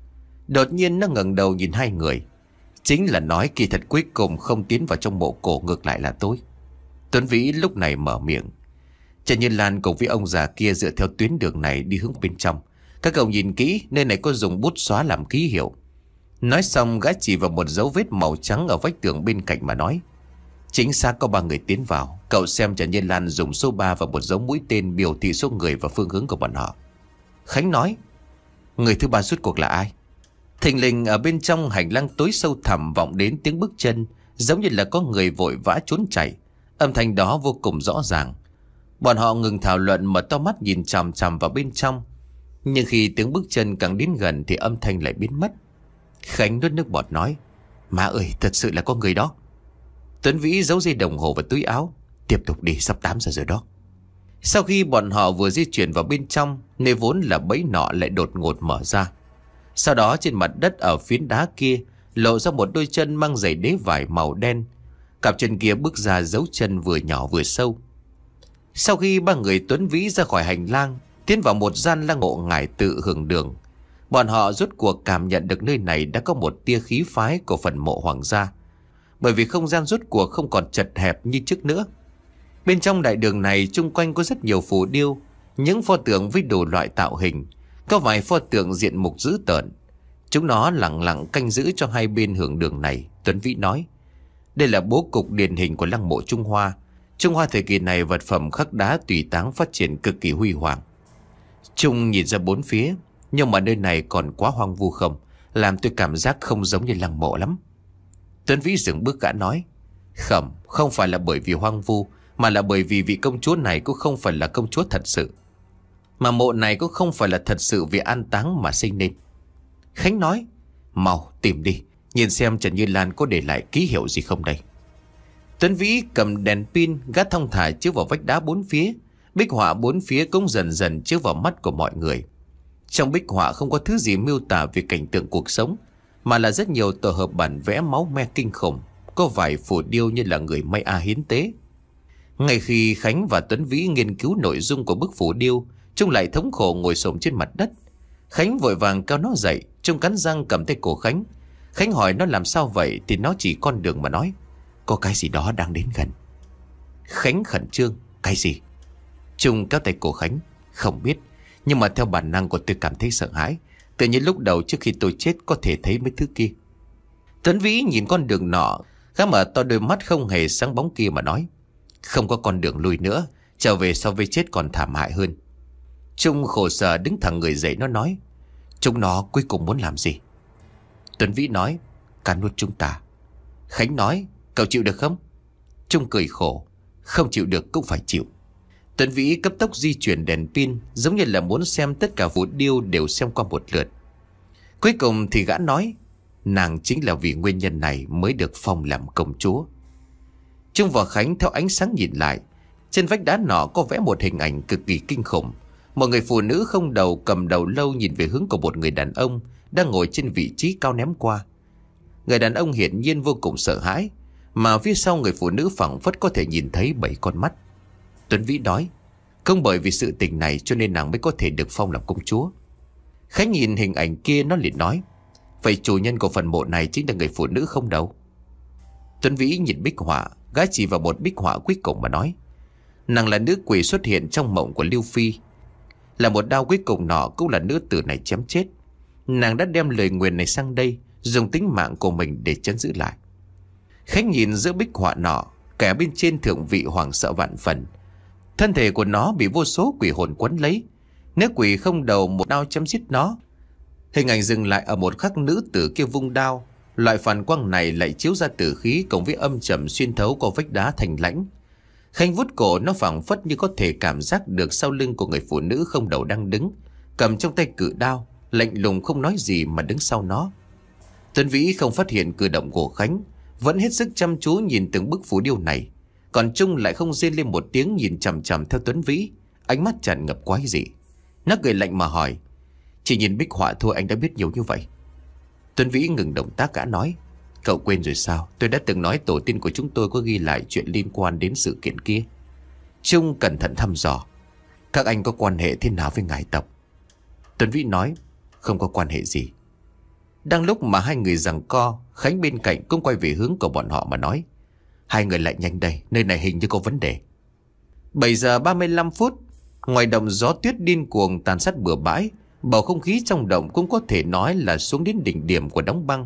Speaker 1: Đột nhiên nó ngẩng đầu nhìn hai người. Chính là nói kỳ thật cuối cùng không tiến vào trong mộ cổ, ngược lại là tôi. Tuấn Vĩ lúc này mở miệng. Trần Như Lan cùng với ông già kia dựa theo tuyến đường này đi hướng bên trong. Các cậu nhìn kỹ, nơi này có dùng bút xóa làm ký hiệu. Nói xong gã chỉ vào một dấu vết màu trắng ở vách tường bên cạnh mà nói. Chính xác có ba người tiến vào. Cậu xem Trần Như Lan dùng số ba và một dấu mũi tên biểu thị số người và phương hướng của bọn họ. Khánh nói. Người thứ ba rốt cuộc là ai? Thình lình ở bên trong hành lang tối sâu thẳm vọng đến tiếng bước chân, giống như là có người vội vã trốn chạy. Âm thanh đó vô cùng rõ ràng. Bọn họ ngừng thảo luận, mở to mắt nhìn chằm chằm vào bên trong. Nhưng khi tiếng bước chân càng đến gần thì âm thanh lại biến mất. Khánh nuốt nước bọt nói. Má ơi, thật sự là có người đó. Tuấn Vĩ giấu dây đồng hồ vào túi áo. Tiếp tục đi, sắp tám giờ rồi đó. Sau khi bọn họ vừa di chuyển vào bên trong, nơi vốn là bẫy nọ lại đột ngột mở ra. Sau đó trên mặt đất ở phiến đá kia lộ ra một đôi chân mang giày đế vải màu đen. Cặp chân kia bước ra dấu chân vừa nhỏ vừa sâu. Sau khi ba người Tuấn Vĩ ra khỏi hành lang, tiến vào một gian lăng mộ ngải tự hưởng đường, bọn họ rốt cuộc cảm nhận được nơi này đã có một tia khí phái của phần mộ hoàng gia. Bởi vì không gian rốt cuộc không còn chật hẹp như trước nữa. Bên trong đại đường này chung quanh có rất nhiều phù điêu, những pho tượng với đủ loại tạo hình. Có vài pho tượng diện mục dữ tợn. Chúng nó lặng lặng canh giữ cho hai bên hưởng đường này. Tuấn Vĩ nói. Đây là bố cục điển hình của lăng mộ Trung Hoa. Trung Hoa thời kỳ này vật phẩm khắc đá tùy táng phát triển cực kỳ huy hoàng. Trung nhìn ra bốn phía, nhưng mà nơi này còn quá hoang vu không, làm tôi cảm giác không giống như lăng mộ lắm. Tuấn Vĩ dừng bước gã nói. Không, không phải là bởi vì hoang vu, mà là bởi vì vị công chúa này cũng không phải là công chúa thật sự. Mà mộ này cũng không phải là thật sự vì an táng mà sinh nên. Khánh nói. Mau tìm đi, nhìn xem Trần Như Lan có để lại ký hiệu gì không đây. Tuấn Vĩ cầm đèn pin gác thong thả chiếu vào vách đá bốn phía. Bích họa bốn phía cũng dần dần chiếu vào mắt của mọi người. Trong bích họa không có thứ gì miêu tả về cảnh tượng cuộc sống, mà là rất nhiều tổ hợp bản vẽ máu me kinh khủng. Có vài phù điêu như là người May A hiến tế. Ngay khi Khánh và Tuấn Vĩ nghiên cứu nội dung của bức phù điêu, Trung lại thống khổ ngồi xổm trên mặt đất. Khánh vội vàng cao nó dậy. Trung cắn răng cầm tay cổ Khánh. Khánh hỏi nó làm sao vậy thì nó chỉ con đường mà nói. Có cái gì đó đang đến gần. Khánh khẩn trương. Cái gì? Trung kéo tay cổ Khánh. Không biết, nhưng mà theo bản năng của tôi cảm thấy sợ hãi. Tự nhiên lúc đầu trước khi tôi chết có thể thấy mấy thứ kia. Tuấn Vĩ nhìn con đường nọ, gã mở to đôi mắt không hề sáng bóng kia mà nói. Không có con đường lui nữa, trở về so với chết còn thảm hại hơn. Trung khổ sở đứng thẳng người dậy, nó nói. Chúng nó cuối cùng muốn làm gì? Tuấn Vĩ nói. Cắn nuốt chúng ta. Khánh nói. Cậu chịu được không? Trung cười khổ. Không chịu được cũng phải chịu. Tuấn Vĩ cấp tốc di chuyển đèn pin, giống như là muốn xem tất cả phù điêu đều xem qua một lượt. Cuối cùng thì gã nói. Nàng chính là vì nguyên nhân này mới được phong làm công chúa. Trung và Khánh theo ánh sáng nhìn lại. Trên vách đá nọ có vẽ một hình ảnh cực kỳ kinh khủng. Một người phụ nữ không đầu cầm đầu lâu nhìn về hướng của một người đàn ông đang ngồi trên vị trí cao ném qua. Người đàn ông hiển nhiên vô cùng sợ hãi, mà phía sau người phụ nữ phảng phất có thể nhìn thấy bảy con mắt. Tuấn Vĩ nói. Không bởi vì sự tình này cho nên nàng mới có thể được phong làm công chúa. Khánh nhìn hình ảnh kia, nó liền nói. Vậy chủ nhân của phần mộ này chính là người phụ nữ không đâu? Tuấn Vĩ nhìn bích họa, gã chỉ vào một bích họa cuối cùng mà nói. Nàng là nữ quỷ xuất hiện trong mộng của Lưu Phi. Là một đao cuối cùng nọ cũng là nữ tử này chém chết. Nàng đã đem lời nguyền này sang đây, dùng tính mạng của mình để trấn giữ lại. Khánh nhìn giữa bích họa nọ, kẻ bên trên thượng vị hoảng sợ vạn phần. Thân thể của nó bị vô số quỷ hồn quấn lấy. Nếu quỷ không đầu một đao chém giết nó. Hình ảnh dừng lại ở một khắc nữ tử kia vung đao. Loại phản quang này lại chiếu ra tử khí cộng với âm trầm xuyên thấu qua vách đá thành lãnh. Khanh vuốt cổ, nó phảng phất như có thể cảm giác được sau lưng của người phụ nữ không đầu đang đứng, cầm trong tay cự đao, lạnh lùng không nói gì mà đứng sau nó. Tuấn Vĩ không phát hiện cử động của Khánh, vẫn hết sức chăm chú nhìn từng bức phù điêu này. Còn Trung lại không rên lên một tiếng, nhìn chằm chằm theo Tuấn Vĩ, ánh mắt tràn ngập quái dị. Nó cười lạnh mà hỏi. Chỉ nhìn bích họa thôi anh đã biết nhiều như vậy? Tuấn Vĩ ngừng động tác, gã nói. Cậu quên rồi sao? Tôi đã từng nói tổ tiên của chúng tôi có ghi lại chuyện liên quan đến sự kiện kia. Trung cẩn thận thăm dò. Các anh có quan hệ thế nào với ngài tộc? Tuấn Vĩ nói. Không có quan hệ gì. Đang lúc mà hai người giằng co, Khánh bên cạnh cũng quay về hướng của bọn họ mà nói: Hai người lại nhanh đây, nơi này hình như có vấn đề. Bảy giờ ba mươi lăm phút, ngoài đồng gió tuyết điên cuồng tàn sát bừa bãi. Bầu không khí trong động cũng có thể nói là xuống đến đỉnh điểm của đóng băng.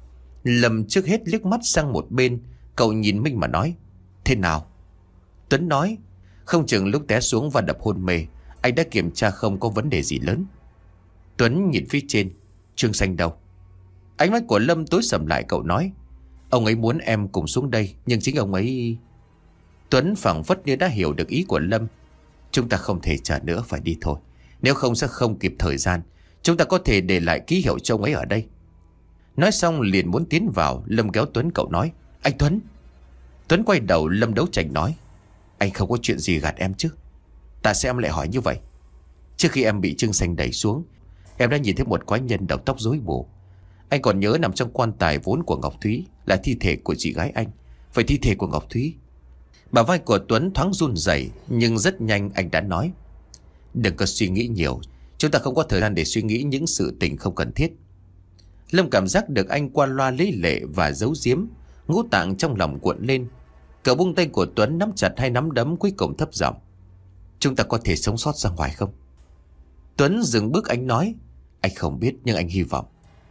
Speaker 1: Lâm trước hết liếc mắt sang một bên, cậu nhìn Minh mà nói: Thế nào? Tuấn nói: Không chừng lúc té xuống và đập hôn mê, anh đã kiểm tra không có vấn đề gì lớn. Tuấn nhìn phía trên: Trương Xanh đâu? Ánh mắt của Lâm tối sầm lại, cậu nói: Ông ấy muốn em cùng xuống đây, nhưng chính ông ấy... Tuấn phảng phất như đã hiểu được ý của Lâm: Chúng ta không thể chờ nữa, phải đi thôi. Nếu không sẽ không kịp thời gian. Chúng ta có thể để lại ký hiệu cho ông ấy ở đây. Nói xong liền muốn tiến vào. Lâm kéo Tuấn, cậu nói: Anh Tuấn. Tuấn quay đầu, Lâm đấu tranh nói: Anh không có chuyện gì gạt em chứ? Tại sao em lại hỏi như vậy? Trước khi em bị Trương Xanh đẩy xuống, em đã nhìn thấy một quái nhân đầu tóc rối bù. Anh còn nhớ nằm trong quan tài vốn của Ngọc Thúy là thi thể của chị gái anh. Phải thi thể của Ngọc Thúy. Bả vai của Tuấn thoáng run rẩy, nhưng rất nhanh anh đã nói: Đừng có suy nghĩ nhiều. Chúng ta không có thời gian để suy nghĩ những sự tình không cần thiết. Lâm cảm giác được anh qua loa lấy lệ và giấu giếm. Ngũ tạng trong lòng cuộn lên. Cậu buông tay của Tuấn, nắm chặt hai nắm đấm, cuối cùng thấp giọng: Chúng ta có thể sống sót ra ngoài không? Tuấn dừng bước, anh nói: Anh không biết, nhưng anh hy vọng.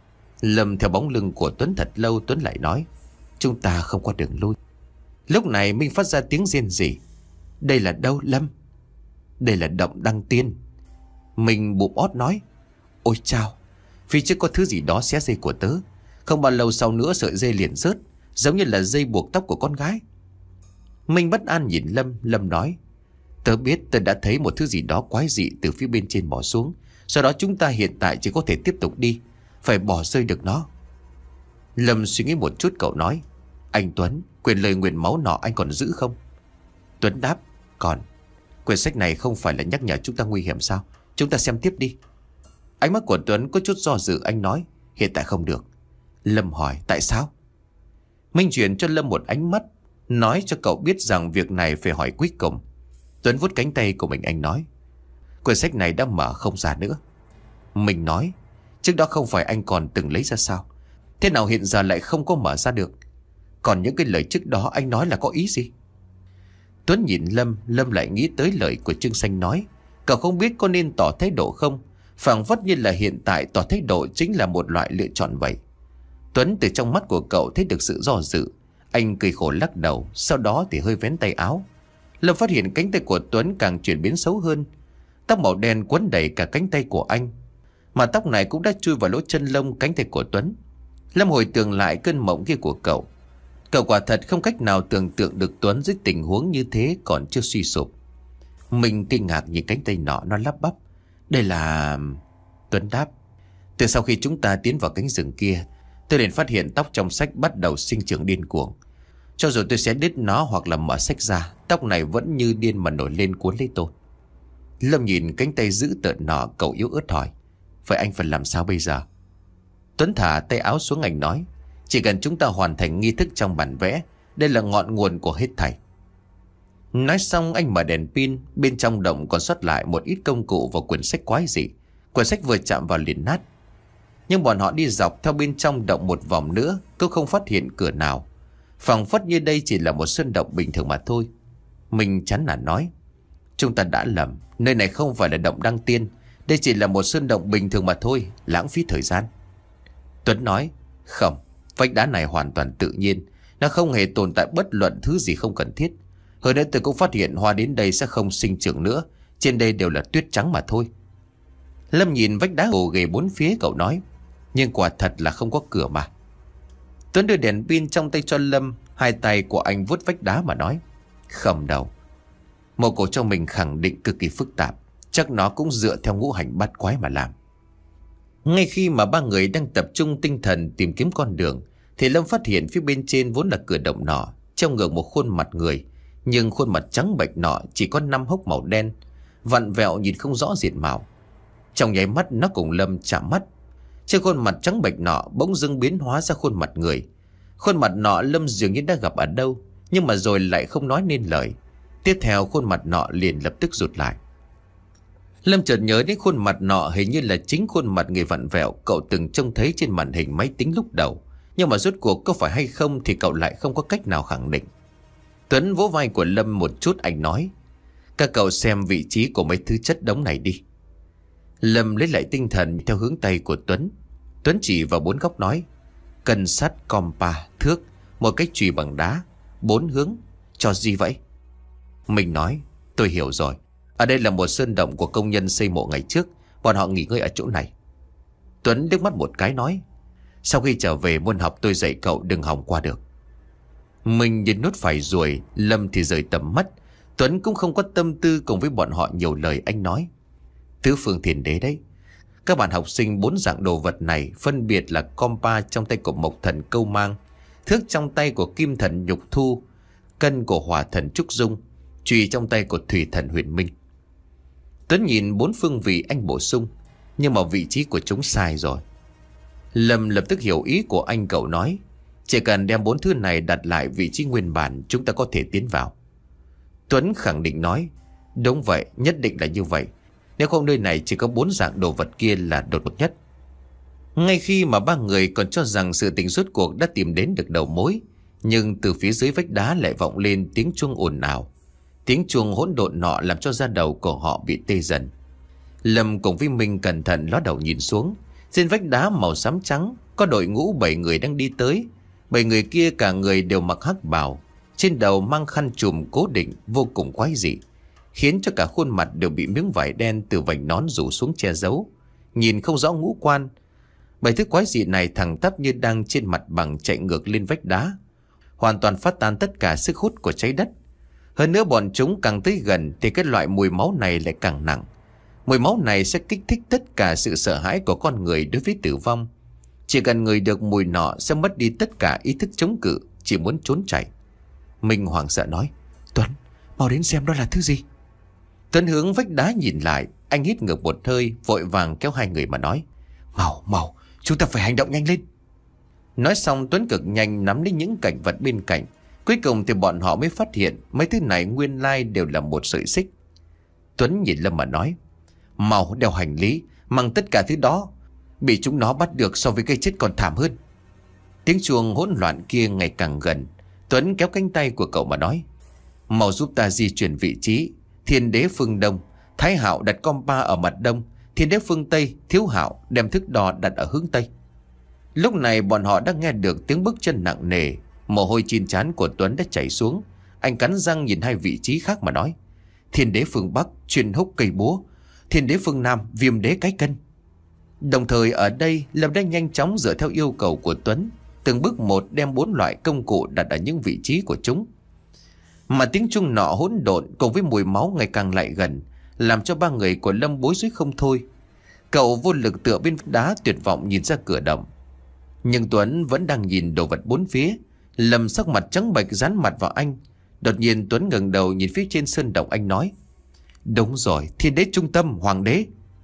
Speaker 1: Lâm theo bóng lưng của Tuấn thật lâu, Tuấn lại nói: Chúng ta không có đường lui. Lúc này Minh phát ra tiếng rên rỉ: Đây là đâu Lâm? Đây là động Đăng Tiên. Mình bụp ót nói: Ôi chao, phía trước có thứ gì đó xé dây của tớ. Không bao lâu sau nữa sợi dây liền rớt, giống như là dây buộc tóc của con gái. Minh bất an nhìn Lâm. Lâm nói: Tớ biết, tớ đã thấy một thứ gì đó quái dị từ phía bên trên bỏ xuống. Sau đó chúng ta hiện tại chỉ có thể tiếp tục đi, phải bỏ rơi được nó. Lâm suy nghĩ một chút, cậu nói: Anh Tuấn, quyền lời nguyền máu nọ anh còn giữ không? Tuấn đáp: Còn. Quyển sách này không phải là nhắc nhở chúng ta nguy hiểm sao? Chúng ta xem tiếp đi. Ánh mắt của Tuấn có chút do dự, anh nói: Hiện tại không được. Lâm hỏi: Tại sao? Minh chuyển cho Lâm một ánh mắt, nói cho cậu biết rằng việc này phải hỏi cuối cùng. Tuấn vuốt cánh tay của mình, anh nói: Quyển sách này đã mở không ra nữa. Mình nói: Trước đó không phải anh còn từng lấy ra sao? Thế nào hiện giờ lại không có mở ra được? Còn những cái lời trước đó anh nói là có ý gì? Tuấn nhìn Lâm. Lâm lại nghĩ tới lời của Trương Xanh nói. Cậu không biết có nên tỏ thái độ không. Phảng phất như là hiện tại tỏ thái độ chính là một loại lựa chọn vậy. Tuấn từ trong mắt của cậu thấy được sự do dự. Anh cười khổ lắc đầu, sau đó thì hơi vén tay áo. Lâm phát hiện cánh tay của Tuấn càng chuyển biến xấu hơn. Tóc màu đen quấn đầy cả cánh tay của anh, mà tóc này cũng đã chui vào lỗ chân lông cánh tay của Tuấn. Lâm hồi tưởng lại cơn mộng kia của cậu. Cậu quả thật không cách nào tưởng tượng được Tuấn dưới tình huống như thế còn chưa suy sụp. Mình kinh ngạc nhìn cánh tay nọ, nó lắp bắp: Đây là... Tuấn đáp: Từ sau khi chúng ta tiến vào cánh rừng kia, tôi liền phát hiện tóc trong sách bắt đầu sinh trưởng điên cuồng. Cho dù tôi sẽ đứt nó hoặc là mở sách ra, tóc này vẫn như điên mà nổi lên cuốn lấy tôi. Lâm nhìn cánh tay dữ tợn nọ, cậu yếu ớt hỏi: Vậy anh phải làm sao bây giờ? Tuấn thả tay áo xuống, anh nói: Chỉ cần chúng ta hoàn thành nghi thức trong bản vẽ, đây là ngọn nguồn của hết thảy. Nói xong anh mở đèn pin. Bên trong động còn sót lại một ít công cụ và quyển sách quái dị. Quyển sách vừa chạm vào liền nát. Nhưng bọn họ đi dọc theo bên trong động một vòng nữa cũng không phát hiện cửa nào. Phảng phất như đây chỉ là một sơn động bình thường mà thôi. Mình chán nản nói: Chúng ta đã lầm. Nơi này không phải là động Đăng Tiên. Đây chỉ là một sơn động bình thường mà thôi. Lãng phí thời gian. Tuấn nói: Không, vách đá này hoàn toàn tự nhiên. Nó không hề tồn tại bất luận thứ gì không cần thiết. Hồi nãy tôi cũng phát hiện hoa đến đây sẽ không sinh trưởng nữa. Trên đây đều là tuyết trắng mà thôi. Lâm nhìn vách đá gồ ghề bốn phía, cậu nói: Nhưng quả thật là không có cửa mà. Tuấn đưa đèn pin trong tay cho Lâm. Hai tay của anh vuốt vách đá mà nói: Không đâu. Mộ cổ trong mình khẳng định cực kỳ phức tạp. Chắc nó cũng dựa theo ngũ hành bát quái mà làm. Ngay khi mà ba người đang tập trung tinh thần tìm kiếm con đường, thì Lâm phát hiện phía bên trên vốn là cửa động nọ trông ngược một khuôn mặt người. Nhưng khuôn mặt trắng bệch nọ chỉ có năm hốc màu đen, vặn vẹo nhìn không rõ diện mạo. Trong nháy mắt nó cùng Lâm chạm mắt. Trên khuôn mặt trắng bệch nọ bỗng dưng biến hóa ra khuôn mặt người. Khuôn mặt nọ Lâm dường như đã gặp ở đâu, nhưng mà rồi lại không nói nên lời. Tiếp theo khuôn mặt nọ liền lập tức rụt lại. Lâm chợt nhớ đến khuôn mặt nọ, hình như là chính khuôn mặt người vặn vẹo cậu từng trông thấy trên màn hình máy tính lúc đầu. Nhưng mà rốt cuộc có phải hay không thì cậu lại không có cách nào khẳng định. Tuấn vỗ vai của Lâm một chút, anh nói: các cậu xem vị trí của mấy thứ chất đống này đi. Lâm lấy lại tinh thần theo hướng tay của Tuấn. Tuấn chỉ vào bốn góc nói: cân sắt, compa, thước, một cái chùy bằng đá, bốn hướng. Cho gì vậy? Mình nói: tôi hiểu rồi. Ở đây là một sơn động của công nhân xây mộ ngày trước. Bọn họ nghỉ ngơi ở chỗ này. Tuấn liếc mắt một cái nói: sau khi trở về môn học tôi dạy cậu đừng hòng qua được. Mình nhìn nút phải ruồi, Lâm thì rời tầm mắt. Tuấn cũng không có tâm tư cùng với bọn họ nhiều lời, anh nói: tứ phương thiền đế đấy. Các bạn học sinh bốn dạng đồ vật này phân biệt là compa trong tay của Mộc Thần Câu Mang, thước trong tay của Kim Thần Nhục Thu, cân của Hỏa Thần Trúc Dung, chùy trong tay của Thủy Thần Huyền Minh. Tuấn nhìn bốn phương vị, anh bổ sung: nhưng mà vị trí của chúng sai rồi. Lâm lập tức hiểu ý của anh, cậu nói: chỉ cần đem bốn thứ này đặt lại vị trí nguyên bản, chúng ta có thể tiến vào. Tuấn khẳng định nói: đúng vậy, nhất định là như vậy. Nếu không nơi này chỉ có bốn dạng đồ vật kia là đột ngột nhất. Ngay khi mà ba người còn cho rằng sự tình rốt cuộc đã tìm đến được đầu mối, nhưng từ phía dưới vách đá lại vọng lên tiếng chuông ồn ào. Tiếng chuông hỗn độn nọ làm cho da đầu của họ bị tê dần. Lâm cùng với Minh cẩn thận ló đầu nhìn xuống. Trên vách đá màu xám trắng có đội ngũ bảy người đang đi tới. Bảy người kia cả người đều mặc hắc bào, trên đầu mang khăn trùm cố định vô cùng quái dị, khiến cho cả khuôn mặt đều bị miếng vải đen từ vành nón rủ xuống che giấu, nhìn không rõ ngũ quan. Bảy thứ quái dị này thẳng tắp như đang trên mặt bằng chạy ngược lên vách đá, hoàn toàn phát tan tất cả sức hút của trái đất. Hơn nữa bọn chúng càng tới gần thì cái loại mùi máu này lại càng nặng. Mùi máu này sẽ kích thích tất cả sự sợ hãi của con người đối với tử vong. Chỉ cần người được mùi nọ sẽ mất đi tất cả ý thức chống cự, chỉ muốn trốn chạy. Minh hoảng sợ nói: Tuấn, mau đến xem đó là thứ gì. Tuấn hướng vách đá nhìn lại, anh hít ngược một hơi, vội vàng kéo hai người mà nói: Mau, mau, chúng ta phải hành động nhanh lên. Nói xong Tuấn cực nhanh nắm lấy những cảnh vật bên cạnh. Cuối cùng thì bọn họ mới phát hiện mấy thứ này nguyên lai đều là một sợi xích. Tuấn nhìn Lâm mà nói: Mau đeo hành lý, mang tất cả thứ đó. Bị chúng nó bắt được so với cây chết còn thảm hơn. Tiếng chuông hỗn loạn kia ngày càng gần. Tuấn kéo cánh tay của cậu mà nói: Mau giúp ta di chuyển vị trí. Thiên đế phương Đông, Thái Hạo đặt compa ở mặt Đông. Thiên đế phương Tây, Thiếu Hạo đem thước đo đặt ở hướng Tây. Lúc này bọn họ đã nghe được tiếng bước chân nặng nề. Mồ hôi trên trán của Tuấn đã chảy xuống. Anh cắn răng nhìn hai vị trí khác mà nói: Thiên đế phương Bắc, Chuyên Húc cây búa. Thiên đế phương Nam, Viêm đế cái cân. Đồng thời ở đây Lâm đã nhanh chóng dựa theo yêu cầu của Tuấn, từng bước một đem bốn loại công cụ đặt ở những vị trí của chúng. Mà tiếng chuông nọ hỗn độn cùng với mùi máu ngày càng lại gần, làm cho ba người của Lâm bối rối không thôi. Cậu vô lực tựa bên đá tuyệt vọng nhìn ra cửa động. Nhưng Tuấn vẫn đang nhìn đồ vật bốn phía. Lâm sắc mặt trắng bệch dán mặt vào anh. Đột nhiên Tuấn ngẩng đầu nhìn phía trên sơn động, anh nói: Đúng rồi, thiên đế trung tâm, hoàng đế.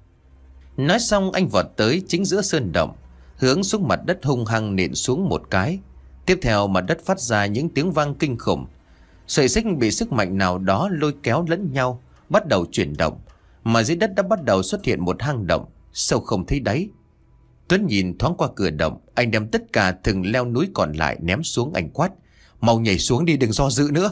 Speaker 1: Nói xong anh vọt tới chính giữa sơn động, hướng xuống mặt đất hung hăng nện xuống một cái. Tiếp theo mặt đất phát ra những tiếng vang kinh khủng. Sợi xích bị sức mạnh nào đó lôi kéo lẫn nhau, bắt đầu chuyển động. Mà dưới đất đã bắt đầu xuất hiện một hang động sâu không thấy đáy. Tuấn nhìn thoáng qua cửa động, anh đem tất cả thừng leo núi còn lại ném xuống, anh quát: Mau nhảy xuống đi, đừng do dự nữa.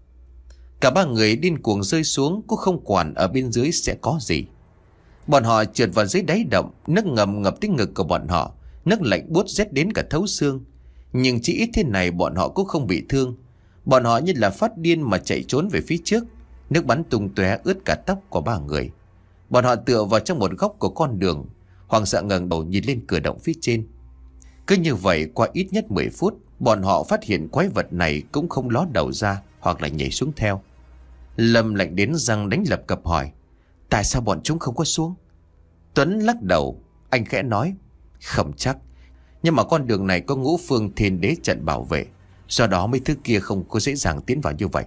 Speaker 1: Cả ba người điên cuồng rơi xuống, cũng không quản ở bên dưới sẽ có gì. Bọn họ trượt vào dưới đáy động, nước ngầm ngập tới ngực của bọn họ, nước lạnh buốt rét đến cả thấu xương. Nhưng chỉ ít thế này bọn họ cũng không bị thương. Bọn họ như là phát điên mà chạy trốn về phía trước. Nước bắn tung tóe ướt cả tóc của ba người. Bọn họ tựa vào trong một góc của con đường, hoảng sợ ngẩng đầu nhìn lên cửa động phía trên. Cứ như vậy qua ít nhất mười phút, bọn họ phát hiện quái vật này cũng không ló đầu ra hoặc là nhảy xuống theo. Lâm lạnh đến răng đánh lập cập hỏi: Tại sao bọn chúng không có xuống? Tuấn lắc đầu, anh khẽ nói: Không chắc, nhưng mà con đường này có ngũ phương thiên đế trận bảo vệ, do đó mấy thứ kia không có dễ dàng tiến vào như vậy.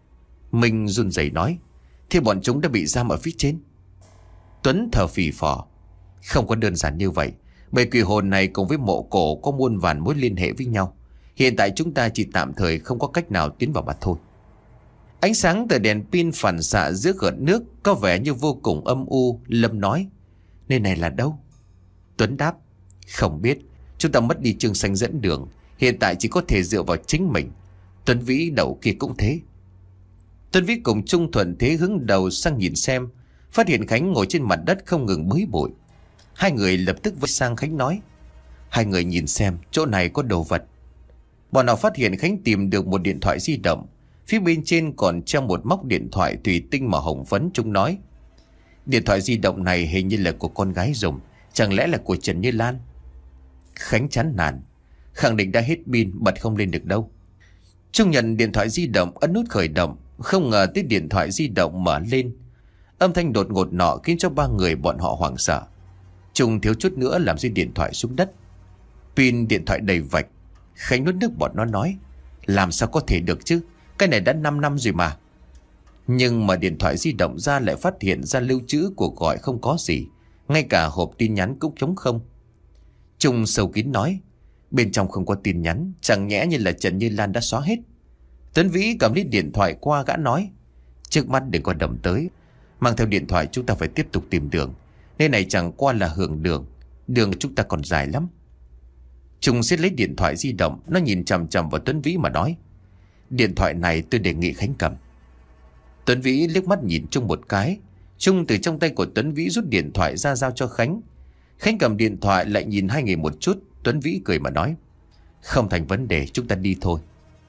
Speaker 1: Minh run rẩy nói: Thế bọn chúng đã bị giam ở phía trên? Tuấn thở phì phò: Không có đơn giản như vậy. Bầy quỷ hồn này cùng với mộ cổ có muôn vàn mối liên hệ với nhau. Hiện tại chúng ta chỉ tạm thời không có cách nào tiến vào mà thôi. Ánh sáng từ đèn pin phản xạ giữa gợn nước có vẻ như vô cùng âm u. Lâm nói: Nơi này là đâu? Tuấn đáp: Không biết. Chúng ta mất đi chương xanh dẫn đường, hiện tại chỉ có thể dựa vào chính mình. Tuấn Vĩ đầu kia cũng thế. Tuấn Vĩ cùng Trung thuận thế hướng đầu sang nhìn xem, phát hiện Khánh ngồi trên mặt đất không ngừng bới bụi. Hai người lập tức vây sang Khánh nói: Hai người nhìn xem, chỗ này có đồ vật. Bọn họ phát hiện Khánh tìm được một điện thoại di động, phía bên trên còn treo một móc điện thoại thủy tinh màu hồng phấn. Chúng nói: Điện thoại di động này hình như là của con gái dùng, chẳng lẽ là của Trần Như Lan? Khánh chán nản, khẳng định đã hết pin, bật không lên được đâu. Trung nhận điện thoại di động, ấn nút khởi động. Không ngờ tiếng điện thoại di động mở lên. Âm thanh đột ngột nọ khiến cho ba người bọn họ hoảng sợ. Trung thiếu chút nữa làm rơi điện thoại xuống đất. Pin điện thoại đầy vạch. Khánh nuốt nước bọt, nó nói: Làm sao có thể được chứ, cái này đã năm năm rồi mà. Nhưng mà điện thoại di động ra lại phát hiện ra lưu trữ cuộc gọi không có gì, ngay cả hộp tin nhắn cũng trống không. Trung sâu kín nói: Bên trong không có tin nhắn, chẳng nhẽ như là Trần Như Lan đã xóa hết. Tuấn Vĩ cầm lấy điện thoại qua, gã nói: Trước mắt đừng có động tới, mang theo điện thoại chúng ta phải tiếp tục tìm đường. Nơi này chẳng qua là hưởng đường, đường chúng ta còn dài lắm. Trung siết lấy điện thoại di động, nó nhìn chằm chằm vào Tuấn Vĩ mà nói: Điện thoại này tôi đề nghị Khánh cầm. Tuấn Vĩ liếc mắt nhìn Trung một cái. Trung từ trong tay của Tuấn Vĩ rút điện thoại ra giao cho Khánh. Khánh cầm điện thoại lại nhìn hai người một chút. Tuấn Vĩ cười mà nói: Không thành vấn đề, chúng ta đi thôi.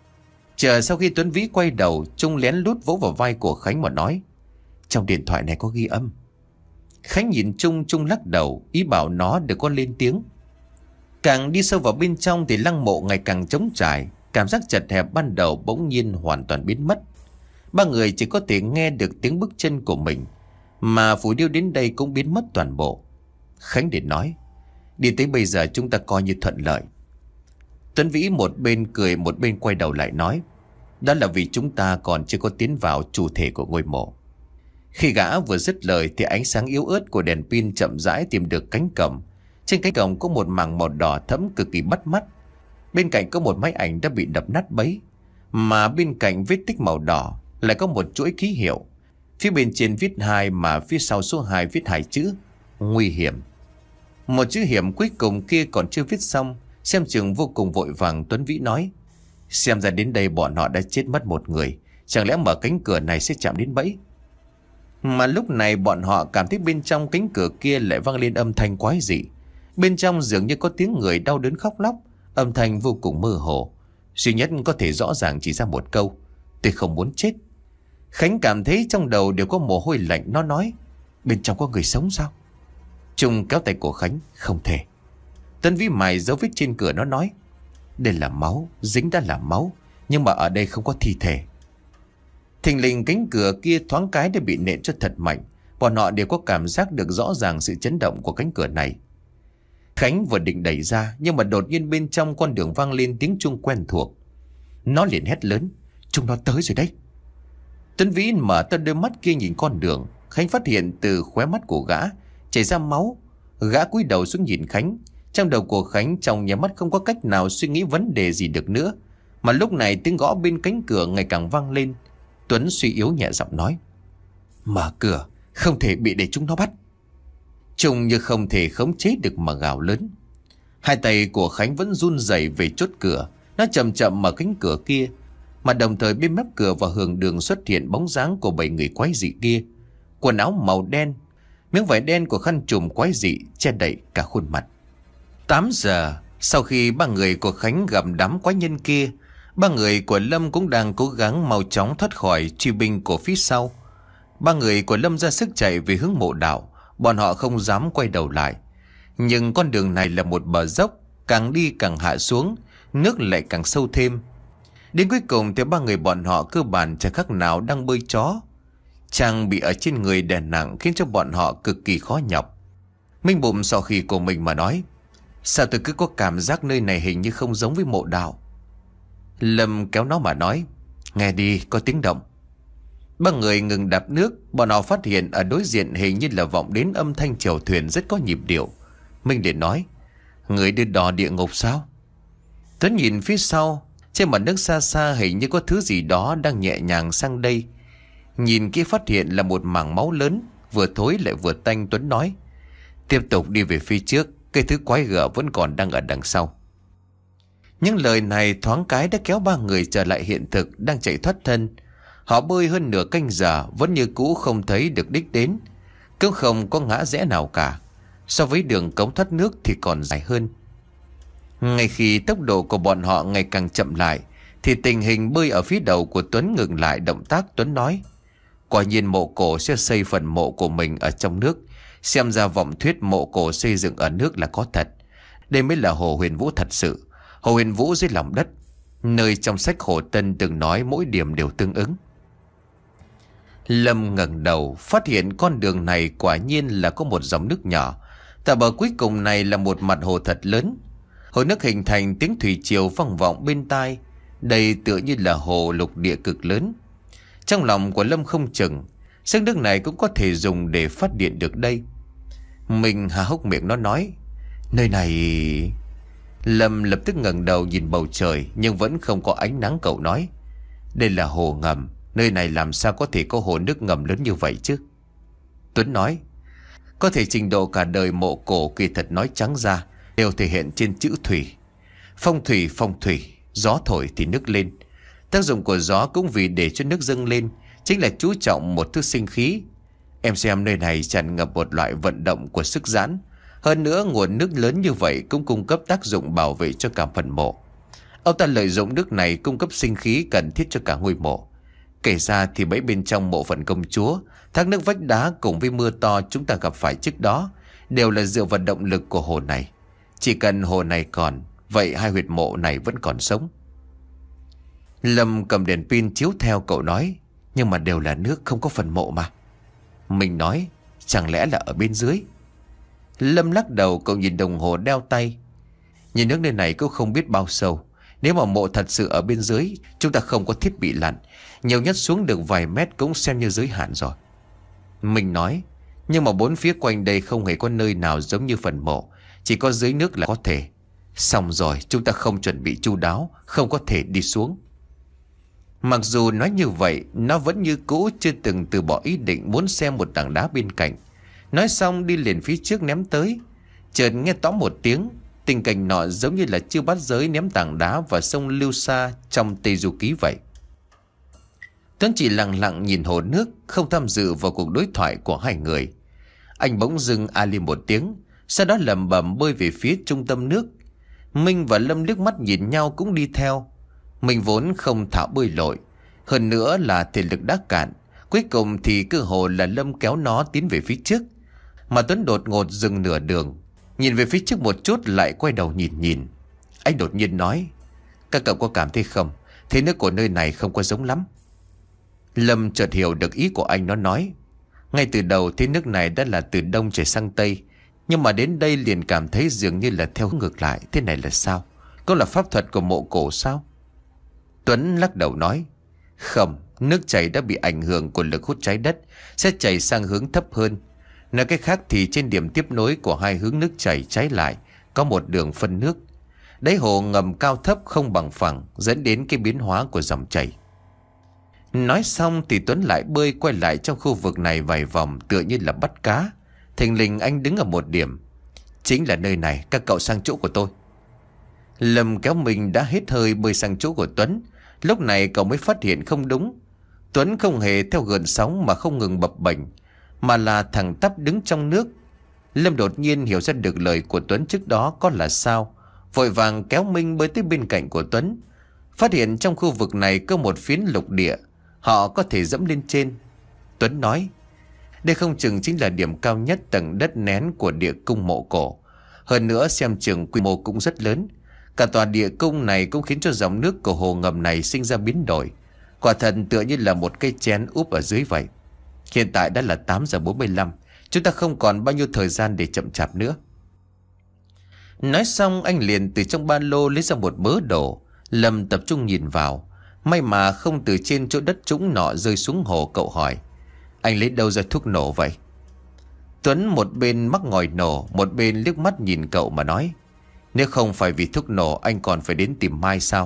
Speaker 1: Chờ sau khi Tuấn Vĩ quay đầu, Trung lén lút vỗ vào vai của Khánh mà nói: Trong điện thoại này có ghi âm. Khánh nhìn Trung, Trung lắc đầu, ý bảo nó đừng có lên tiếng. Càng đi sâu vào bên trong thì lăng mộ ngày càng trống trải. Cảm giác chật hẹp ban đầu bỗng nhiên hoàn toàn biến mất. Ba người chỉ có thể nghe được tiếng bước chân của mình, mà phù điêu đến đây cũng biến mất toàn bộ. Khánh để nói: Đi tới bây giờ chúng ta coi như thuận lợi. Tuấn Vĩ một bên cười một bên quay đầu lại nói: Đó là vì chúng ta còn chưa có tiến vào chủ thể của ngôi mộ. Khi gã vừa dứt lời thì ánh sáng yếu ớt của đèn pin chậm rãi tìm được cánh cổng. Trên cánh cổng có một mảng màu đỏ thẫm cực kỳ bắt mắt. Bên cạnh có một máy ảnh đã bị đập nát bấy, mà bên cạnh vết tích màu đỏ lại có một chuỗi ký hiệu. Phía bên trên viết hai, mà phía sau số hai viết hai chữ: Nguy hiểm. Một chữ hiểm cuối cùng kia còn chưa viết xong. Xem chừng vô cùng vội vàng, Tuấn Vĩ nói: Xem ra đến đây bọn họ đã chết mất một người, chẳng lẽ mở cánh cửa này sẽ chạm đến bẫy? Mà lúc này bọn họ cảm thấy bên trong cánh cửa kia lại vang lên âm thanh quái dị. Bên trong dường như có tiếng người đau đớn khóc lóc, âm thanh vô cùng mơ hồ. Duy nhất có thể rõ ràng chỉ ra một câu: Tôi không muốn chết. Khánh cảm thấy trong đầu đều có mồ hôi lạnh. Nó nói: Bên trong có người sống sao? Trung kéo tay của Khánh: Không thể. Tuấn Vĩ mài dấu vết trên cửa, nó nói: Đây là máu, dính đã là máu, nhưng mà ở đây không có thi thể. Thình lình cánh cửa kia thoáng cái đã bị nện cho thật mạnh. Bọn họ đều có cảm giác được rõ ràng sự chấn động của cánh cửa này. Khánh vừa định đẩy ra, nhưng mà đột nhiên bên trong con đường vang lên tiếng chuông quen thuộc. Nó liền hét lớn: Chúng nó tới rồi đấy. Tuấn Vĩ mở to đôi mắt kia nhìn con đường. Khánh phát hiện từ khóe mắt của gã chảy ra máu. Gã cúi đầu xuống nhìn Khánh. Trong đầu của Khánh trong nhà mắt không có cách nào suy nghĩ vấn đề gì được nữa. Mà lúc này tiếng gõ bên cánh cửa ngày càng vang lên. Tuấn suy yếu nhẹ giọng nói: Mở cửa, không thể bị để chúng nó bắt. Trông như không thể khống chế được mà gào lớn. Hai tay của Khánh vẫn run rẩy về chốt cửa. Nó chậm chậm mở cánh cửa kia, mà đồng thời bên mép cửa và hường đường xuất hiện bóng dáng của bảy người quái dị kia. Quần áo màu đen, miếng vải đen của khăn trùm quái dị che đậy cả khuôn mặt. Tám giờ sau khi ba người của Khánh gặp đám quái nhân kia, ba người của Lâm cũng đang cố gắng mau chóng thoát khỏi truy binh của phía sau. Ba người của Lâm ra sức chạy về hướng mộ đạo. Bọn họ không dám quay đầu lại. Nhưng con đường này là một bờ dốc, càng đi càng hạ xuống, nước lại càng sâu thêm. Đến cuối cùng thì ba người bọn họ cơ bản chẳng khác nào đang bơi chó. Trang bị ở trên người đè nặng khiến cho bọn họ cực kỳ khó nhọc. Minh bụng sau khi của mình mà nói: Sao tôi cứ có cảm giác nơi này hình như không giống với mộ đạo? Lâm kéo nó mà nói: Nghe đi, có tiếng động. Ba người ngừng đạp nước. Bọn họ phát hiện ở đối diện hình như là vọng đến âm thanh chèo thuyền rất có nhịp điệu. Minh liền nói: Người đưa đò địa ngục sao? Tuấn nhìn phía sau, Trên mặt nước xa xa hình như có thứ gì đó đang nhẹ nhàng sang đây. Nhìn kỹ phát hiện là một mảng máu lớn, vừa thối lại vừa tanh. Tuấn nói: tiếp tục đi về phía trước, cái thứ quái gở vẫn còn đang ở đằng sau. Những lời này thoáng cái đã kéo ba người trở lại hiện thực, đang chạy thoát thân. Họ bơi hơn nửa canh giờ vẫn như cũ không thấy được đích đến, cũng không có ngã rẽ nào cả. So với đường cống thoát nước thì còn dài hơn. Ngay khi tốc độ của bọn họ ngày càng chậm lại thì tình hình bơi ở phía đầu của Tuấn ngừng lại động tác. Tuấn nói: quả nhiên mộ cổ sẽ xây phần mộ của mình ở trong nước. Xem ra vọng thuyết mộ cổ xây dựng ở nước là có thật. Đây mới là Hồ Huyền Vũ thật sự. Hồ Huyền Vũ dưới lòng đất, nơi trong sách Hồ Tân từng nói mỗi điểm đều tương ứng. Lâm ngẩng đầu phát hiện con đường này quả nhiên là có một dòng nước nhỏ. Tại bờ cuối cùng này là một mặt hồ thật lớn. Hồ nước hình thành tiếng thủy triều vang vọng bên tai. Đây tựa như là hồ lục địa cực lớn. Trong lòng của Lâm không chừng sức nước này cũng có thể dùng để phát điện được đây. Mình há hốc miệng nó nói: nơi này... Lâm lập tức ngẩng đầu nhìn bầu trời nhưng vẫn không có ánh nắng. Cậu nói: đây là hồ ngầm. Nơi này làm sao có thể có hồ nước ngầm lớn như vậy chứ? Tuấn nói: có thể trình độ cả đời mộ cổ kỳ thật nói trắng ra đều thể hiện trên chữ thủy. Phong thủy phong thủy, gió thổi thì nước lên. Tác dụng của gió cũng vì để cho nước dâng lên, chính là chú trọng một thứ sinh khí. Em xem nơi này tràn ngập một loại vận động của sức giãn. Hơn nữa nguồn nước lớn như vậy cũng cung cấp tác dụng bảo vệ cho cả phần mộ. Ông ta lợi dụng nước này cung cấp sinh khí cần thiết cho cả ngôi mộ. Kể ra thì bấy bên trong mộ phận công chúa, thác nước vách đá cùng với mưa to chúng ta gặp phải trước đó đều là dựa vào động lực của hồ này. Chỉ cần hồ này còn, vậy hai huyệt mộ này vẫn còn sống. Lâm cầm đèn pin chiếu theo. Cậu nói: nhưng mà đều là nước, không có phần mộ mà. Mình nói: chẳng lẽ là ở bên dưới? Lâm lắc đầu. Cậu nhìn đồng hồ đeo tay. Nhìn nước nơi này cũng không biết bao sâu. Nếu mà mộ thật sự ở bên dưới, chúng ta không có thiết bị lặn, nhiều nhất xuống được vài mét cũng xem như giới hạn rồi. Mình nói: nhưng mà bốn phía quanh đây không hề có nơi nào giống như phần mộ, chỉ có dưới nước là có thể. Xong rồi, chúng ta không chuẩn bị chu đáo, không có thể đi xuống. Mặc dù nói như vậy, nó vẫn như cũ chưa từng từ bỏ ý định muốn xem một tảng đá bên cạnh. Nói xong đi liền phía trước ném tới. Chợt nghe tóm một tiếng. Tình cảnh nọ giống như là Chư Bát Giới ném tảng đá vào sông Lưu Sa trong Tây Du Ký vậy. Tuấn chỉ lặng lặng nhìn hồ nước, không tham dự vào cuộc đối thoại của hai người. Anh bỗng dưng a lên một tiếng, sau đó lẩm bẩm bơi về phía trung tâm nước. Minh và Lâm liếc mắt nhìn nhau cũng đi theo. Mình vốn không thạo bơi lội, hơn nữa là thể lực đã cạn. Cuối cùng thì cơ hồ là Lâm kéo nó tiến về phía trước, mà Tuấn đột ngột dừng nửa đường, nhìn về phía trước một chút lại quay đầu nhìn nhìn. Anh đột nhiên nói: các cậu có cảm thấy không, thế nước của nơi này không có giống lắm. Lâm chợt hiểu được ý của anh. Nó nói: ngay từ đầu thế nước này đã là từ đông chảy sang tây, nhưng mà đến đây liền cảm thấy dường như là theo ngược lại. Thế này là sao? Có là pháp thuật của mộ cổ sao? Tuấn lắc đầu nói: không, nước chảy đã bị ảnh hưởng của lực hút trái đất, sẽ chảy sang hướng thấp hơn. Nói cách khác thì trên điểm tiếp nối của hai hướng nước chảy trái lại có một đường phân nước. Đáy hồ ngầm cao thấp không bằng phẳng, dẫn đến cái biến hóa của dòng chảy. Nói xong thì Tuấn lại bơi quay lại trong khu vực này vài vòng, tựa như là bắt cá. Thình lình anh đứng ở một điểm: chính là nơi này, các cậu sang chỗ của tôi. Lâm kéo mình đã hết hơi bơi sang chỗ của Tuấn. Lúc này cậu mới phát hiện không đúng. Tuấn không hề theo gợn sóng mà không ngừng bập bềnh, mà là thẳng tắp đứng trong nước. Lâm đột nhiên hiểu ra được lời của Tuấn trước đó có là sao, vội vàng kéo Minh bơi tới bên cạnh của Tuấn. Phát hiện trong khu vực này có một phiến lục địa, họ có thể dẫm lên trên. Tuấn nói: đây không chừng chính là điểm cao nhất tầng đất nén của địa cung mộ cổ. Hơn nữa xem chừng quy mô cũng rất lớn. Cả tòa địa cung này cũng khiến cho dòng nước của hồ ngầm này sinh ra biến đổi. Quả thật tựa như là một cây chén úp ở dưới vậy. Hiện tại đã là tám giờ bốn mươi lăm, chúng ta không còn bao nhiêu thời gian để chậm chạp nữa. Nói xong anh liền từ trong ba lô lấy ra một mớ đồ. Lâm tập trung nhìn vào. May mà không từ trên chỗ đất trũng nọ rơi xuống hồ. Cậu hỏi: anh lấy đâu ra thuốc nổ vậy? Tuấn một bên mắc ngòi nổ, một bên liếc mắt nhìn cậu mà nói: nếu không phải vì thuốc nổ anh còn phải đến tìm Mai sao?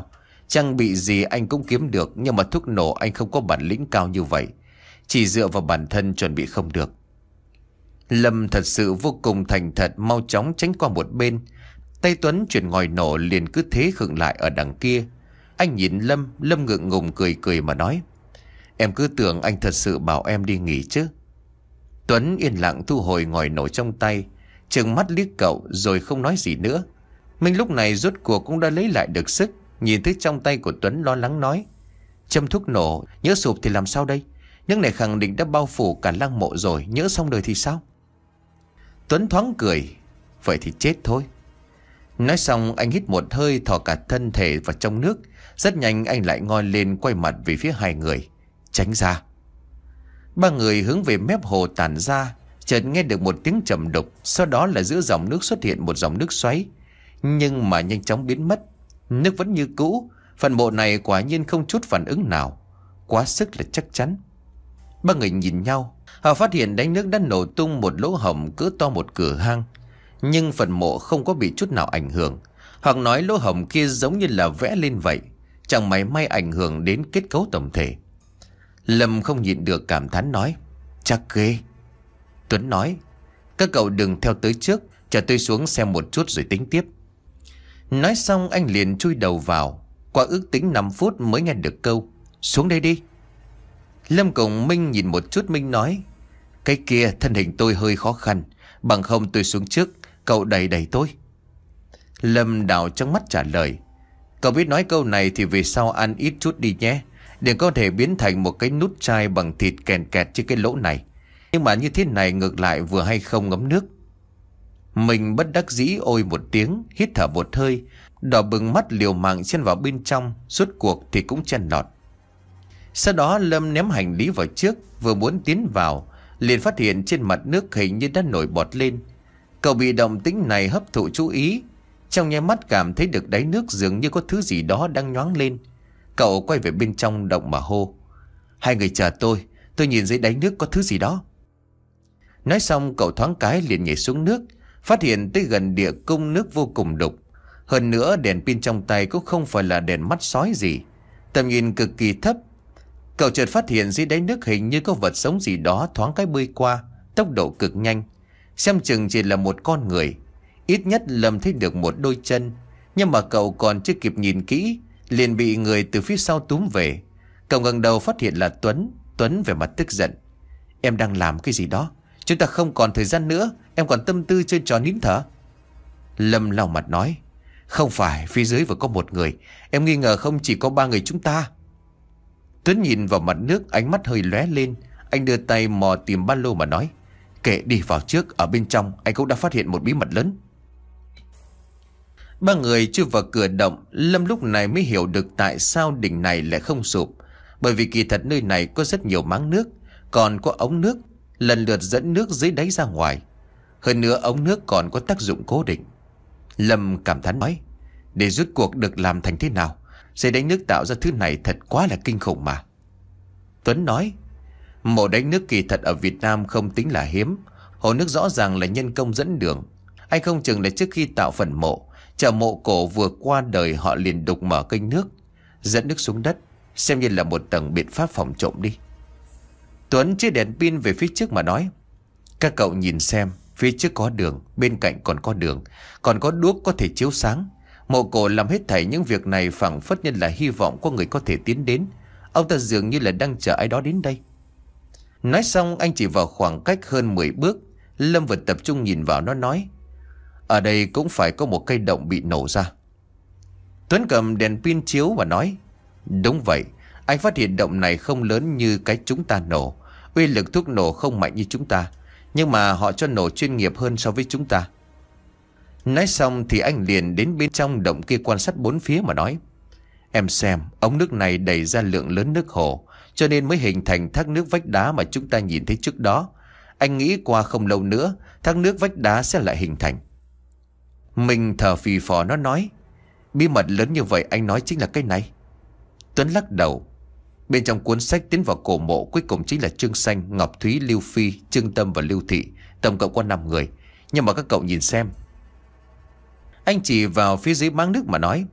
Speaker 1: Trang bị gì anh cũng kiếm được, nhưng mà thuốc nổ anh không có bản lĩnh cao như vậy. Chỉ dựa vào bản thân chuẩn bị không được. Lâm thật sự vô cùng thành thật, mau chóng tránh qua một bên. Tay Tuấn chuyển ngòi nổ liền cứ thế khựng lại ở đằng kia. Anh nhìn Lâm, Lâm ngượng ngùng cười cười mà nói: Em cứ tưởng anh thật sự bảo em đi nghỉ chứ. Tuấn yên lặng thu hồi ngòi nổ trong tay, trừng mắt liếc cậu rồi không nói gì nữa. Minh lúc này rốt cuộc cũng đã lấy lại được sức, nhìn thấy trong tay của Tuấn lo lắng nói: Châm thuốc nổ, nhỡ sụp thì làm sao đây? Nước này khẳng định đã bao phủ cả lăng mộ rồi, nhỡ xong đời thì sao? Tuấn thoáng cười: Vậy thì chết thôi. Nói xong anh hít một hơi, thò cả thân thể vào trong nước. Rất nhanh anh lại ngoi lên, quay mặt về phía hai người: Tránh ra. Ba người hướng về mép hồ tản ra. Chợt nghe được một tiếng trầm đục, sau đó là giữa dòng nước xuất hiện một dòng nước xoáy, nhưng mà nhanh chóng biến mất. Nước vẫn như cũ. Phần mộ này quả nhiên không chút phản ứng nào, quá sức là chắc chắn. Ba người nhìn nhau, họ phát hiện đáy nước đã nổ tung một lỗ hổng cỡ to một cửa hang, nhưng phần mộ không có bị chút nào ảnh hưởng. Hoặc nói lỗ hổng kia giống như là vẽ lên vậy, chẳng mảy may ảnh hưởng đến kết cấu tổng thể. Lâm không nhịn được cảm thán nói: Chắc ghê. Tuấn nói: Các cậu đừng theo tới trước, chờ tôi xuống xem một chút rồi tính tiếp. Nói xong anh liền chui đầu vào. Qua ước tính năm phút mới nghe được câu: Xuống đây đi. Lâm cùng Minh nhìn một chút. Minh nói: Cái kia thân hình tôi hơi khó khăn, bằng không tôi xuống trước, cậu đẩy đẩy tôi. Lâm đảo trong mắt trả lời: Cậu biết nói câu này thì về sau ăn ít chút đi nhé, đừng có thể biến thành một cái nút chai bằng thịt kèn kẹt trên cái lỗ này. Nhưng mà như thế này ngược lại vừa hay không ngấm nước. Mình bất đắc dĩ ôi một tiếng, hít thở một hơi, đỏ bừng mắt liều mạng chen vào bên trong, suốt cuộc thì cũng chen lọt. Sau đó Lâm ném hành lý vào trước, vừa muốn tiến vào liền phát hiện trên mặt nước hình như đã nổi bọt lên. Cậu bị động tĩnh này hấp thụ chú ý, trong nháy mắt cảm thấy được đáy nước dường như có thứ gì đó đang nhoáng lên. Cậu quay về bên trong động mà hô: Hai người chờ tôi, tôi nhìn dưới đáy nước có thứ gì đó. Nói xong cậu thoáng cái liền nhảy xuống nước, phát hiện tới gần địa cung nước vô cùng đục. Hơn nữa đèn pin trong tay cũng không phải là đèn mắt sói gì, tầm nhìn cực kỳ thấp. Cậu chợt phát hiện dưới đáy nước hình như có vật sống gì đó thoáng cái bơi qua, tốc độ cực nhanh. Xem chừng chỉ là một con người. Ít nhất Lâm thấy được một đôi chân, nhưng mà cậu còn chưa kịp nhìn kỹ liền bị người từ phía sau túm về. Cậu ngẩng đầu phát hiện là Tuấn. Tuấn vẻ mặt tức giận: Em đang làm cái gì đó? Chúng ta không còn thời gian nữa, em còn tâm tư chơi trò nín thở. Lâm lau mặt nói: Không phải, phía dưới vừa có một người, em nghi ngờ không chỉ có ba người chúng ta. Tuấn nhìn vào mặt nước, ánh mắt hơi lóe lên. Anh đưa tay mò tìm ba lô mà nói: Kệ đi vào trước, ở bên trong anh cũng đã phát hiện một bí mật lớn. Ba người chui vào cửa động. Lâm lúc này mới hiểu được tại sao đỉnh này lại không sụp. Bởi vì kỳ thật nơi này có rất nhiều máng nước, còn có ống nước lần lượt dẫn nước dưới đáy ra ngoài. Hơn nữa ống nước còn có tác dụng cố định. Lâm cảm thán nói: Để rút cuộc được làm thành thế nào? Dưới đáy nước tạo ra thứ này thật quá là kinh khủng mà. Tuấn nói: Mộ đáy nước kỳ thật ở Việt Nam không tính là hiếm. Hồ nước rõ ràng là nhân công dẫn đường. Anh không chừng là trước khi tạo phần mộ, chợ mộ cổ vừa qua đời họ liền đục mở kênh nước, dẫn nước xuống đất, xem như là một tầng biện pháp phòng trộm đi. Tuấn chia đèn pin về phía trước mà nói: Các cậu nhìn xem, phía trước có đường, bên cạnh còn có đường, còn có đuốc có thể chiếu sáng. Mộ cổ làm hết thảy những việc này phảng phất như là hy vọng có người có thể tiến đến. Ông ta dường như là đang chờ ai đó đến đây. Nói xong anh chỉ vào khoảng cách hơn mười bước. Lâm vừa tập trung nhìn vào nó nói: Ở đây cũng phải có một cây động bị nổ ra. Tuấn cầm đèn pin chiếu và nói: Đúng vậy, anh phát hiện động này không lớn như cái chúng ta nổ. Uy lực thuốc nổ không mạnh như chúng ta, nhưng mà họ cho nổ chuyên nghiệp hơn so với chúng ta. Nói xong thì anh liền đến bên trong động kia quan sát bốn phía mà nói: Em xem, ống nước này đẩy ra lượng lớn nước hồ, cho nên mới hình thành thác nước vách đá mà chúng ta nhìn thấy trước đó. Anh nghĩ qua không lâu nữa, thác nước vách đá sẽ lại hình thành. Mình thở phì phò nó nói: Bí mật lớn như vậy anh nói chính là cái này. Tuấn lắc đầu: Bên trong cuốn sách tiến vào cổ mộ cuối cùng chính là Trương Xanh, Ngọc Thúy, Lưu Phi, Trương Tâm và Lưu Thị. Tổng cộng có năm người. Nhưng mà các cậu nhìn xem. Anh chỉ vào phía dưới máng nước mà nói: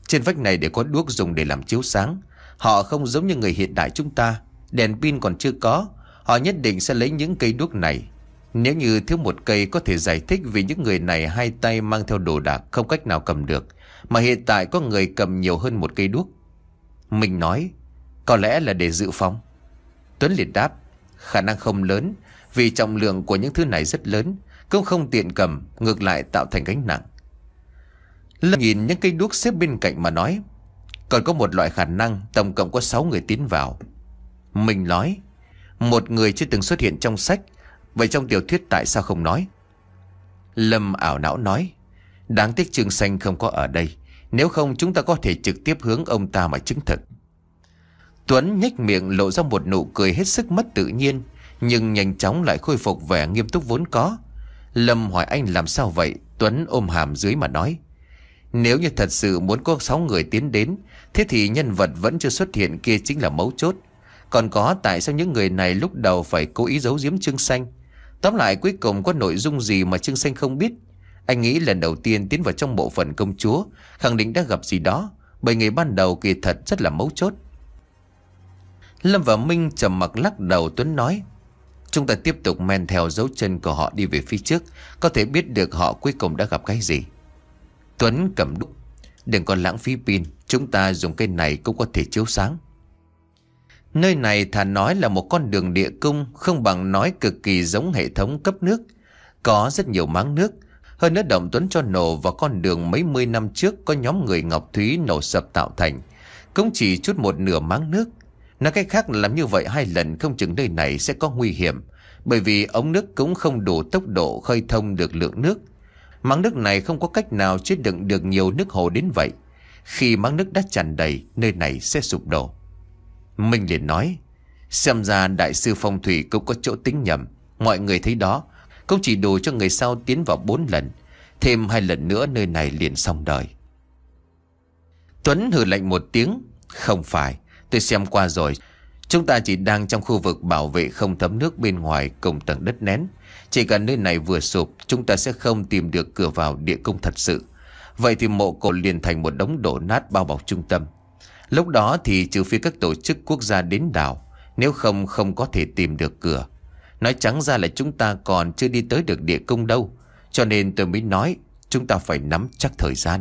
Speaker 1: Trên vách này để có đuốc dùng để làm chiếu sáng. Họ không giống như người hiện đại chúng ta, đèn pin còn chưa có. Họ nhất định sẽ lấy những cây đuốc này. Nếu như thiếu một cây có thể giải thích vì những người này hai tay mang theo đồ đạc không cách nào cầm được, mà hiện tại có người cầm nhiều hơn một cây đuốc. Mình nói, có lẽ là để dự phòng. Tuấn liền đáp, khả năng không lớn, vì trọng lượng của những thứ này rất lớn, cũng không tiện cầm, ngược lại tạo thành gánh nặng. Lâm nhìn những cây đuốc xếp bên cạnh mà nói, còn có một loại khả năng tổng cộng có sáu người tiến vào. Mình nói, một người chưa từng xuất hiện trong sách, vậy trong tiểu thuyết tại sao không nói? Lâm ảo não nói, đáng tiếc Trương Xanh không có ở đây, nếu không chúng ta có thể trực tiếp hướng ông ta mà chứng thực. Tuấn nhếch miệng lộ ra một nụ cười hết sức mất tự nhiên, nhưng nhanh chóng lại khôi phục vẻ nghiêm túc vốn có. Lâm hỏi anh làm sao vậy? Tuấn ôm hàm dưới mà nói, nếu như thật sự muốn có sáu người tiến đến, thế thì nhân vật vẫn chưa xuất hiện kia chính là mấu chốt. Còn có tại sao những người này lúc đầu phải cố ý giấu giếm Trương Xanh? Tóm lại cuối cùng có nội dung gì mà Trương Xanh không biết? Anh nghĩ lần đầu tiên tiến vào trong bộ phận công chúa, khẳng định đã gặp gì đó, bởi ngày ban đầu kỳ thật rất là mấu chốt. Lâm và Minh trầm mặc lắc đầu. Tuấn nói, chúng ta tiếp tục men theo dấu chân của họ đi về phía trước, có thể biết được họ cuối cùng đã gặp cái gì. Tuấn cầm đuốc, đừng còn lãng phí pin, chúng ta dùng cây này cũng có thể chiếu sáng. Nơi này thà nói là một con đường địa cung, không bằng nói cực kỳ giống hệ thống cấp nước. Có rất nhiều máng nước. Hơn nữa động Tuấn cho nổ vào con đường mấy mươi năm trước có nhóm người Ngọc Thúy nổ sập tạo thành, cũng chỉ chút một nửa máng nước. Nói cách khác, làm như vậy hai lần không chừng nơi này sẽ có nguy hiểm, bởi vì ống nước cũng không đủ tốc độ khơi thông được lượng nước. Máng nước này không có cách nào chứa đựng được nhiều nước hồ đến vậy. Khi máng nước đã tràn đầy, nơi này sẽ sụp đổ. Minh liền nói, xem ra đại sư phong thủy cũng có chỗ tính nhầm. Mọi người thấy đó, cũng chỉ đủ cho người sau tiến vào bốn lần. Thêm hai lần nữa nơi này liền xong đời. Tuấn hừ lạnh một tiếng, không phải, tôi xem qua rồi. Chúng ta chỉ đang trong khu vực bảo vệ không thấm nước bên ngoài cùng tầng đất nén. Chỉ cần nơi này vừa sụp, chúng ta sẽ không tìm được cửa vào địa cung thật sự. Vậy thì mộ cổ liền thành một đống đổ nát bao bọc trung tâm. Lúc đó thì trừ phi các tổ chức quốc gia đến đảo, nếu không không có thể tìm được cửa. Nói trắng ra là chúng ta còn chưa đi tới được địa cung đâu. Cho nên tôi mới nói chúng ta phải nắm chắc thời gian.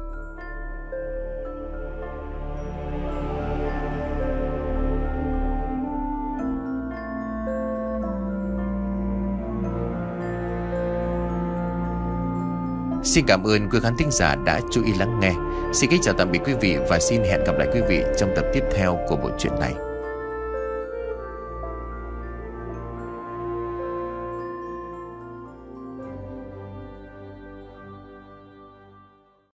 Speaker 1: Xin cảm ơn quý khán thính giả đã chú ý lắng nghe. Xin kính chào tạm biệt quý vị và xin hẹn gặp lại quý vị trong tập tiếp theo của bộ truyện này.